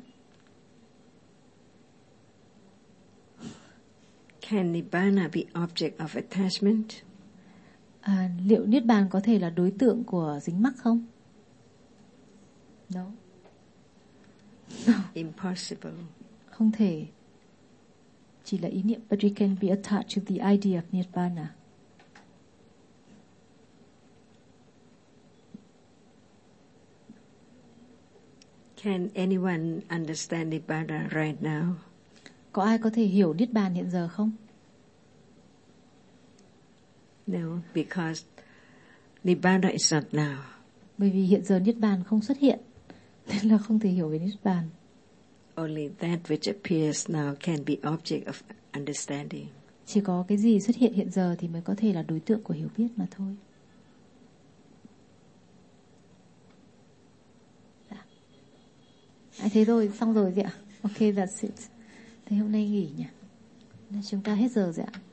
Can Nibbana be object of attachment? Liệu Niết Bàn có thể là đối tượng của dính mắc không? No. Impossible. Không thể. Chỉ là ý niệm. But we can be attached to the idea of Nibbana. Can anyone understand Nibbana right now? Có ai có thể hiểu Niết Bàn hiện giờ không? No, because Nibbana is not now. Bởi vì hiện giờ Niết Bàn không xuất hiện, nên là không thể hiểu về Niết Bàn. Only that which appears now can be object of understanding. Chỉ có cái gì xuất hiện hiện giờ thì mới có thể là đối tượng của hiểu biết mà thôi. Thế thôi, xong rồi chị ạ. Ok, that's it. Thế hôm nay nghỉ nhỉ? Chúng ta hết giờ rồi ạ.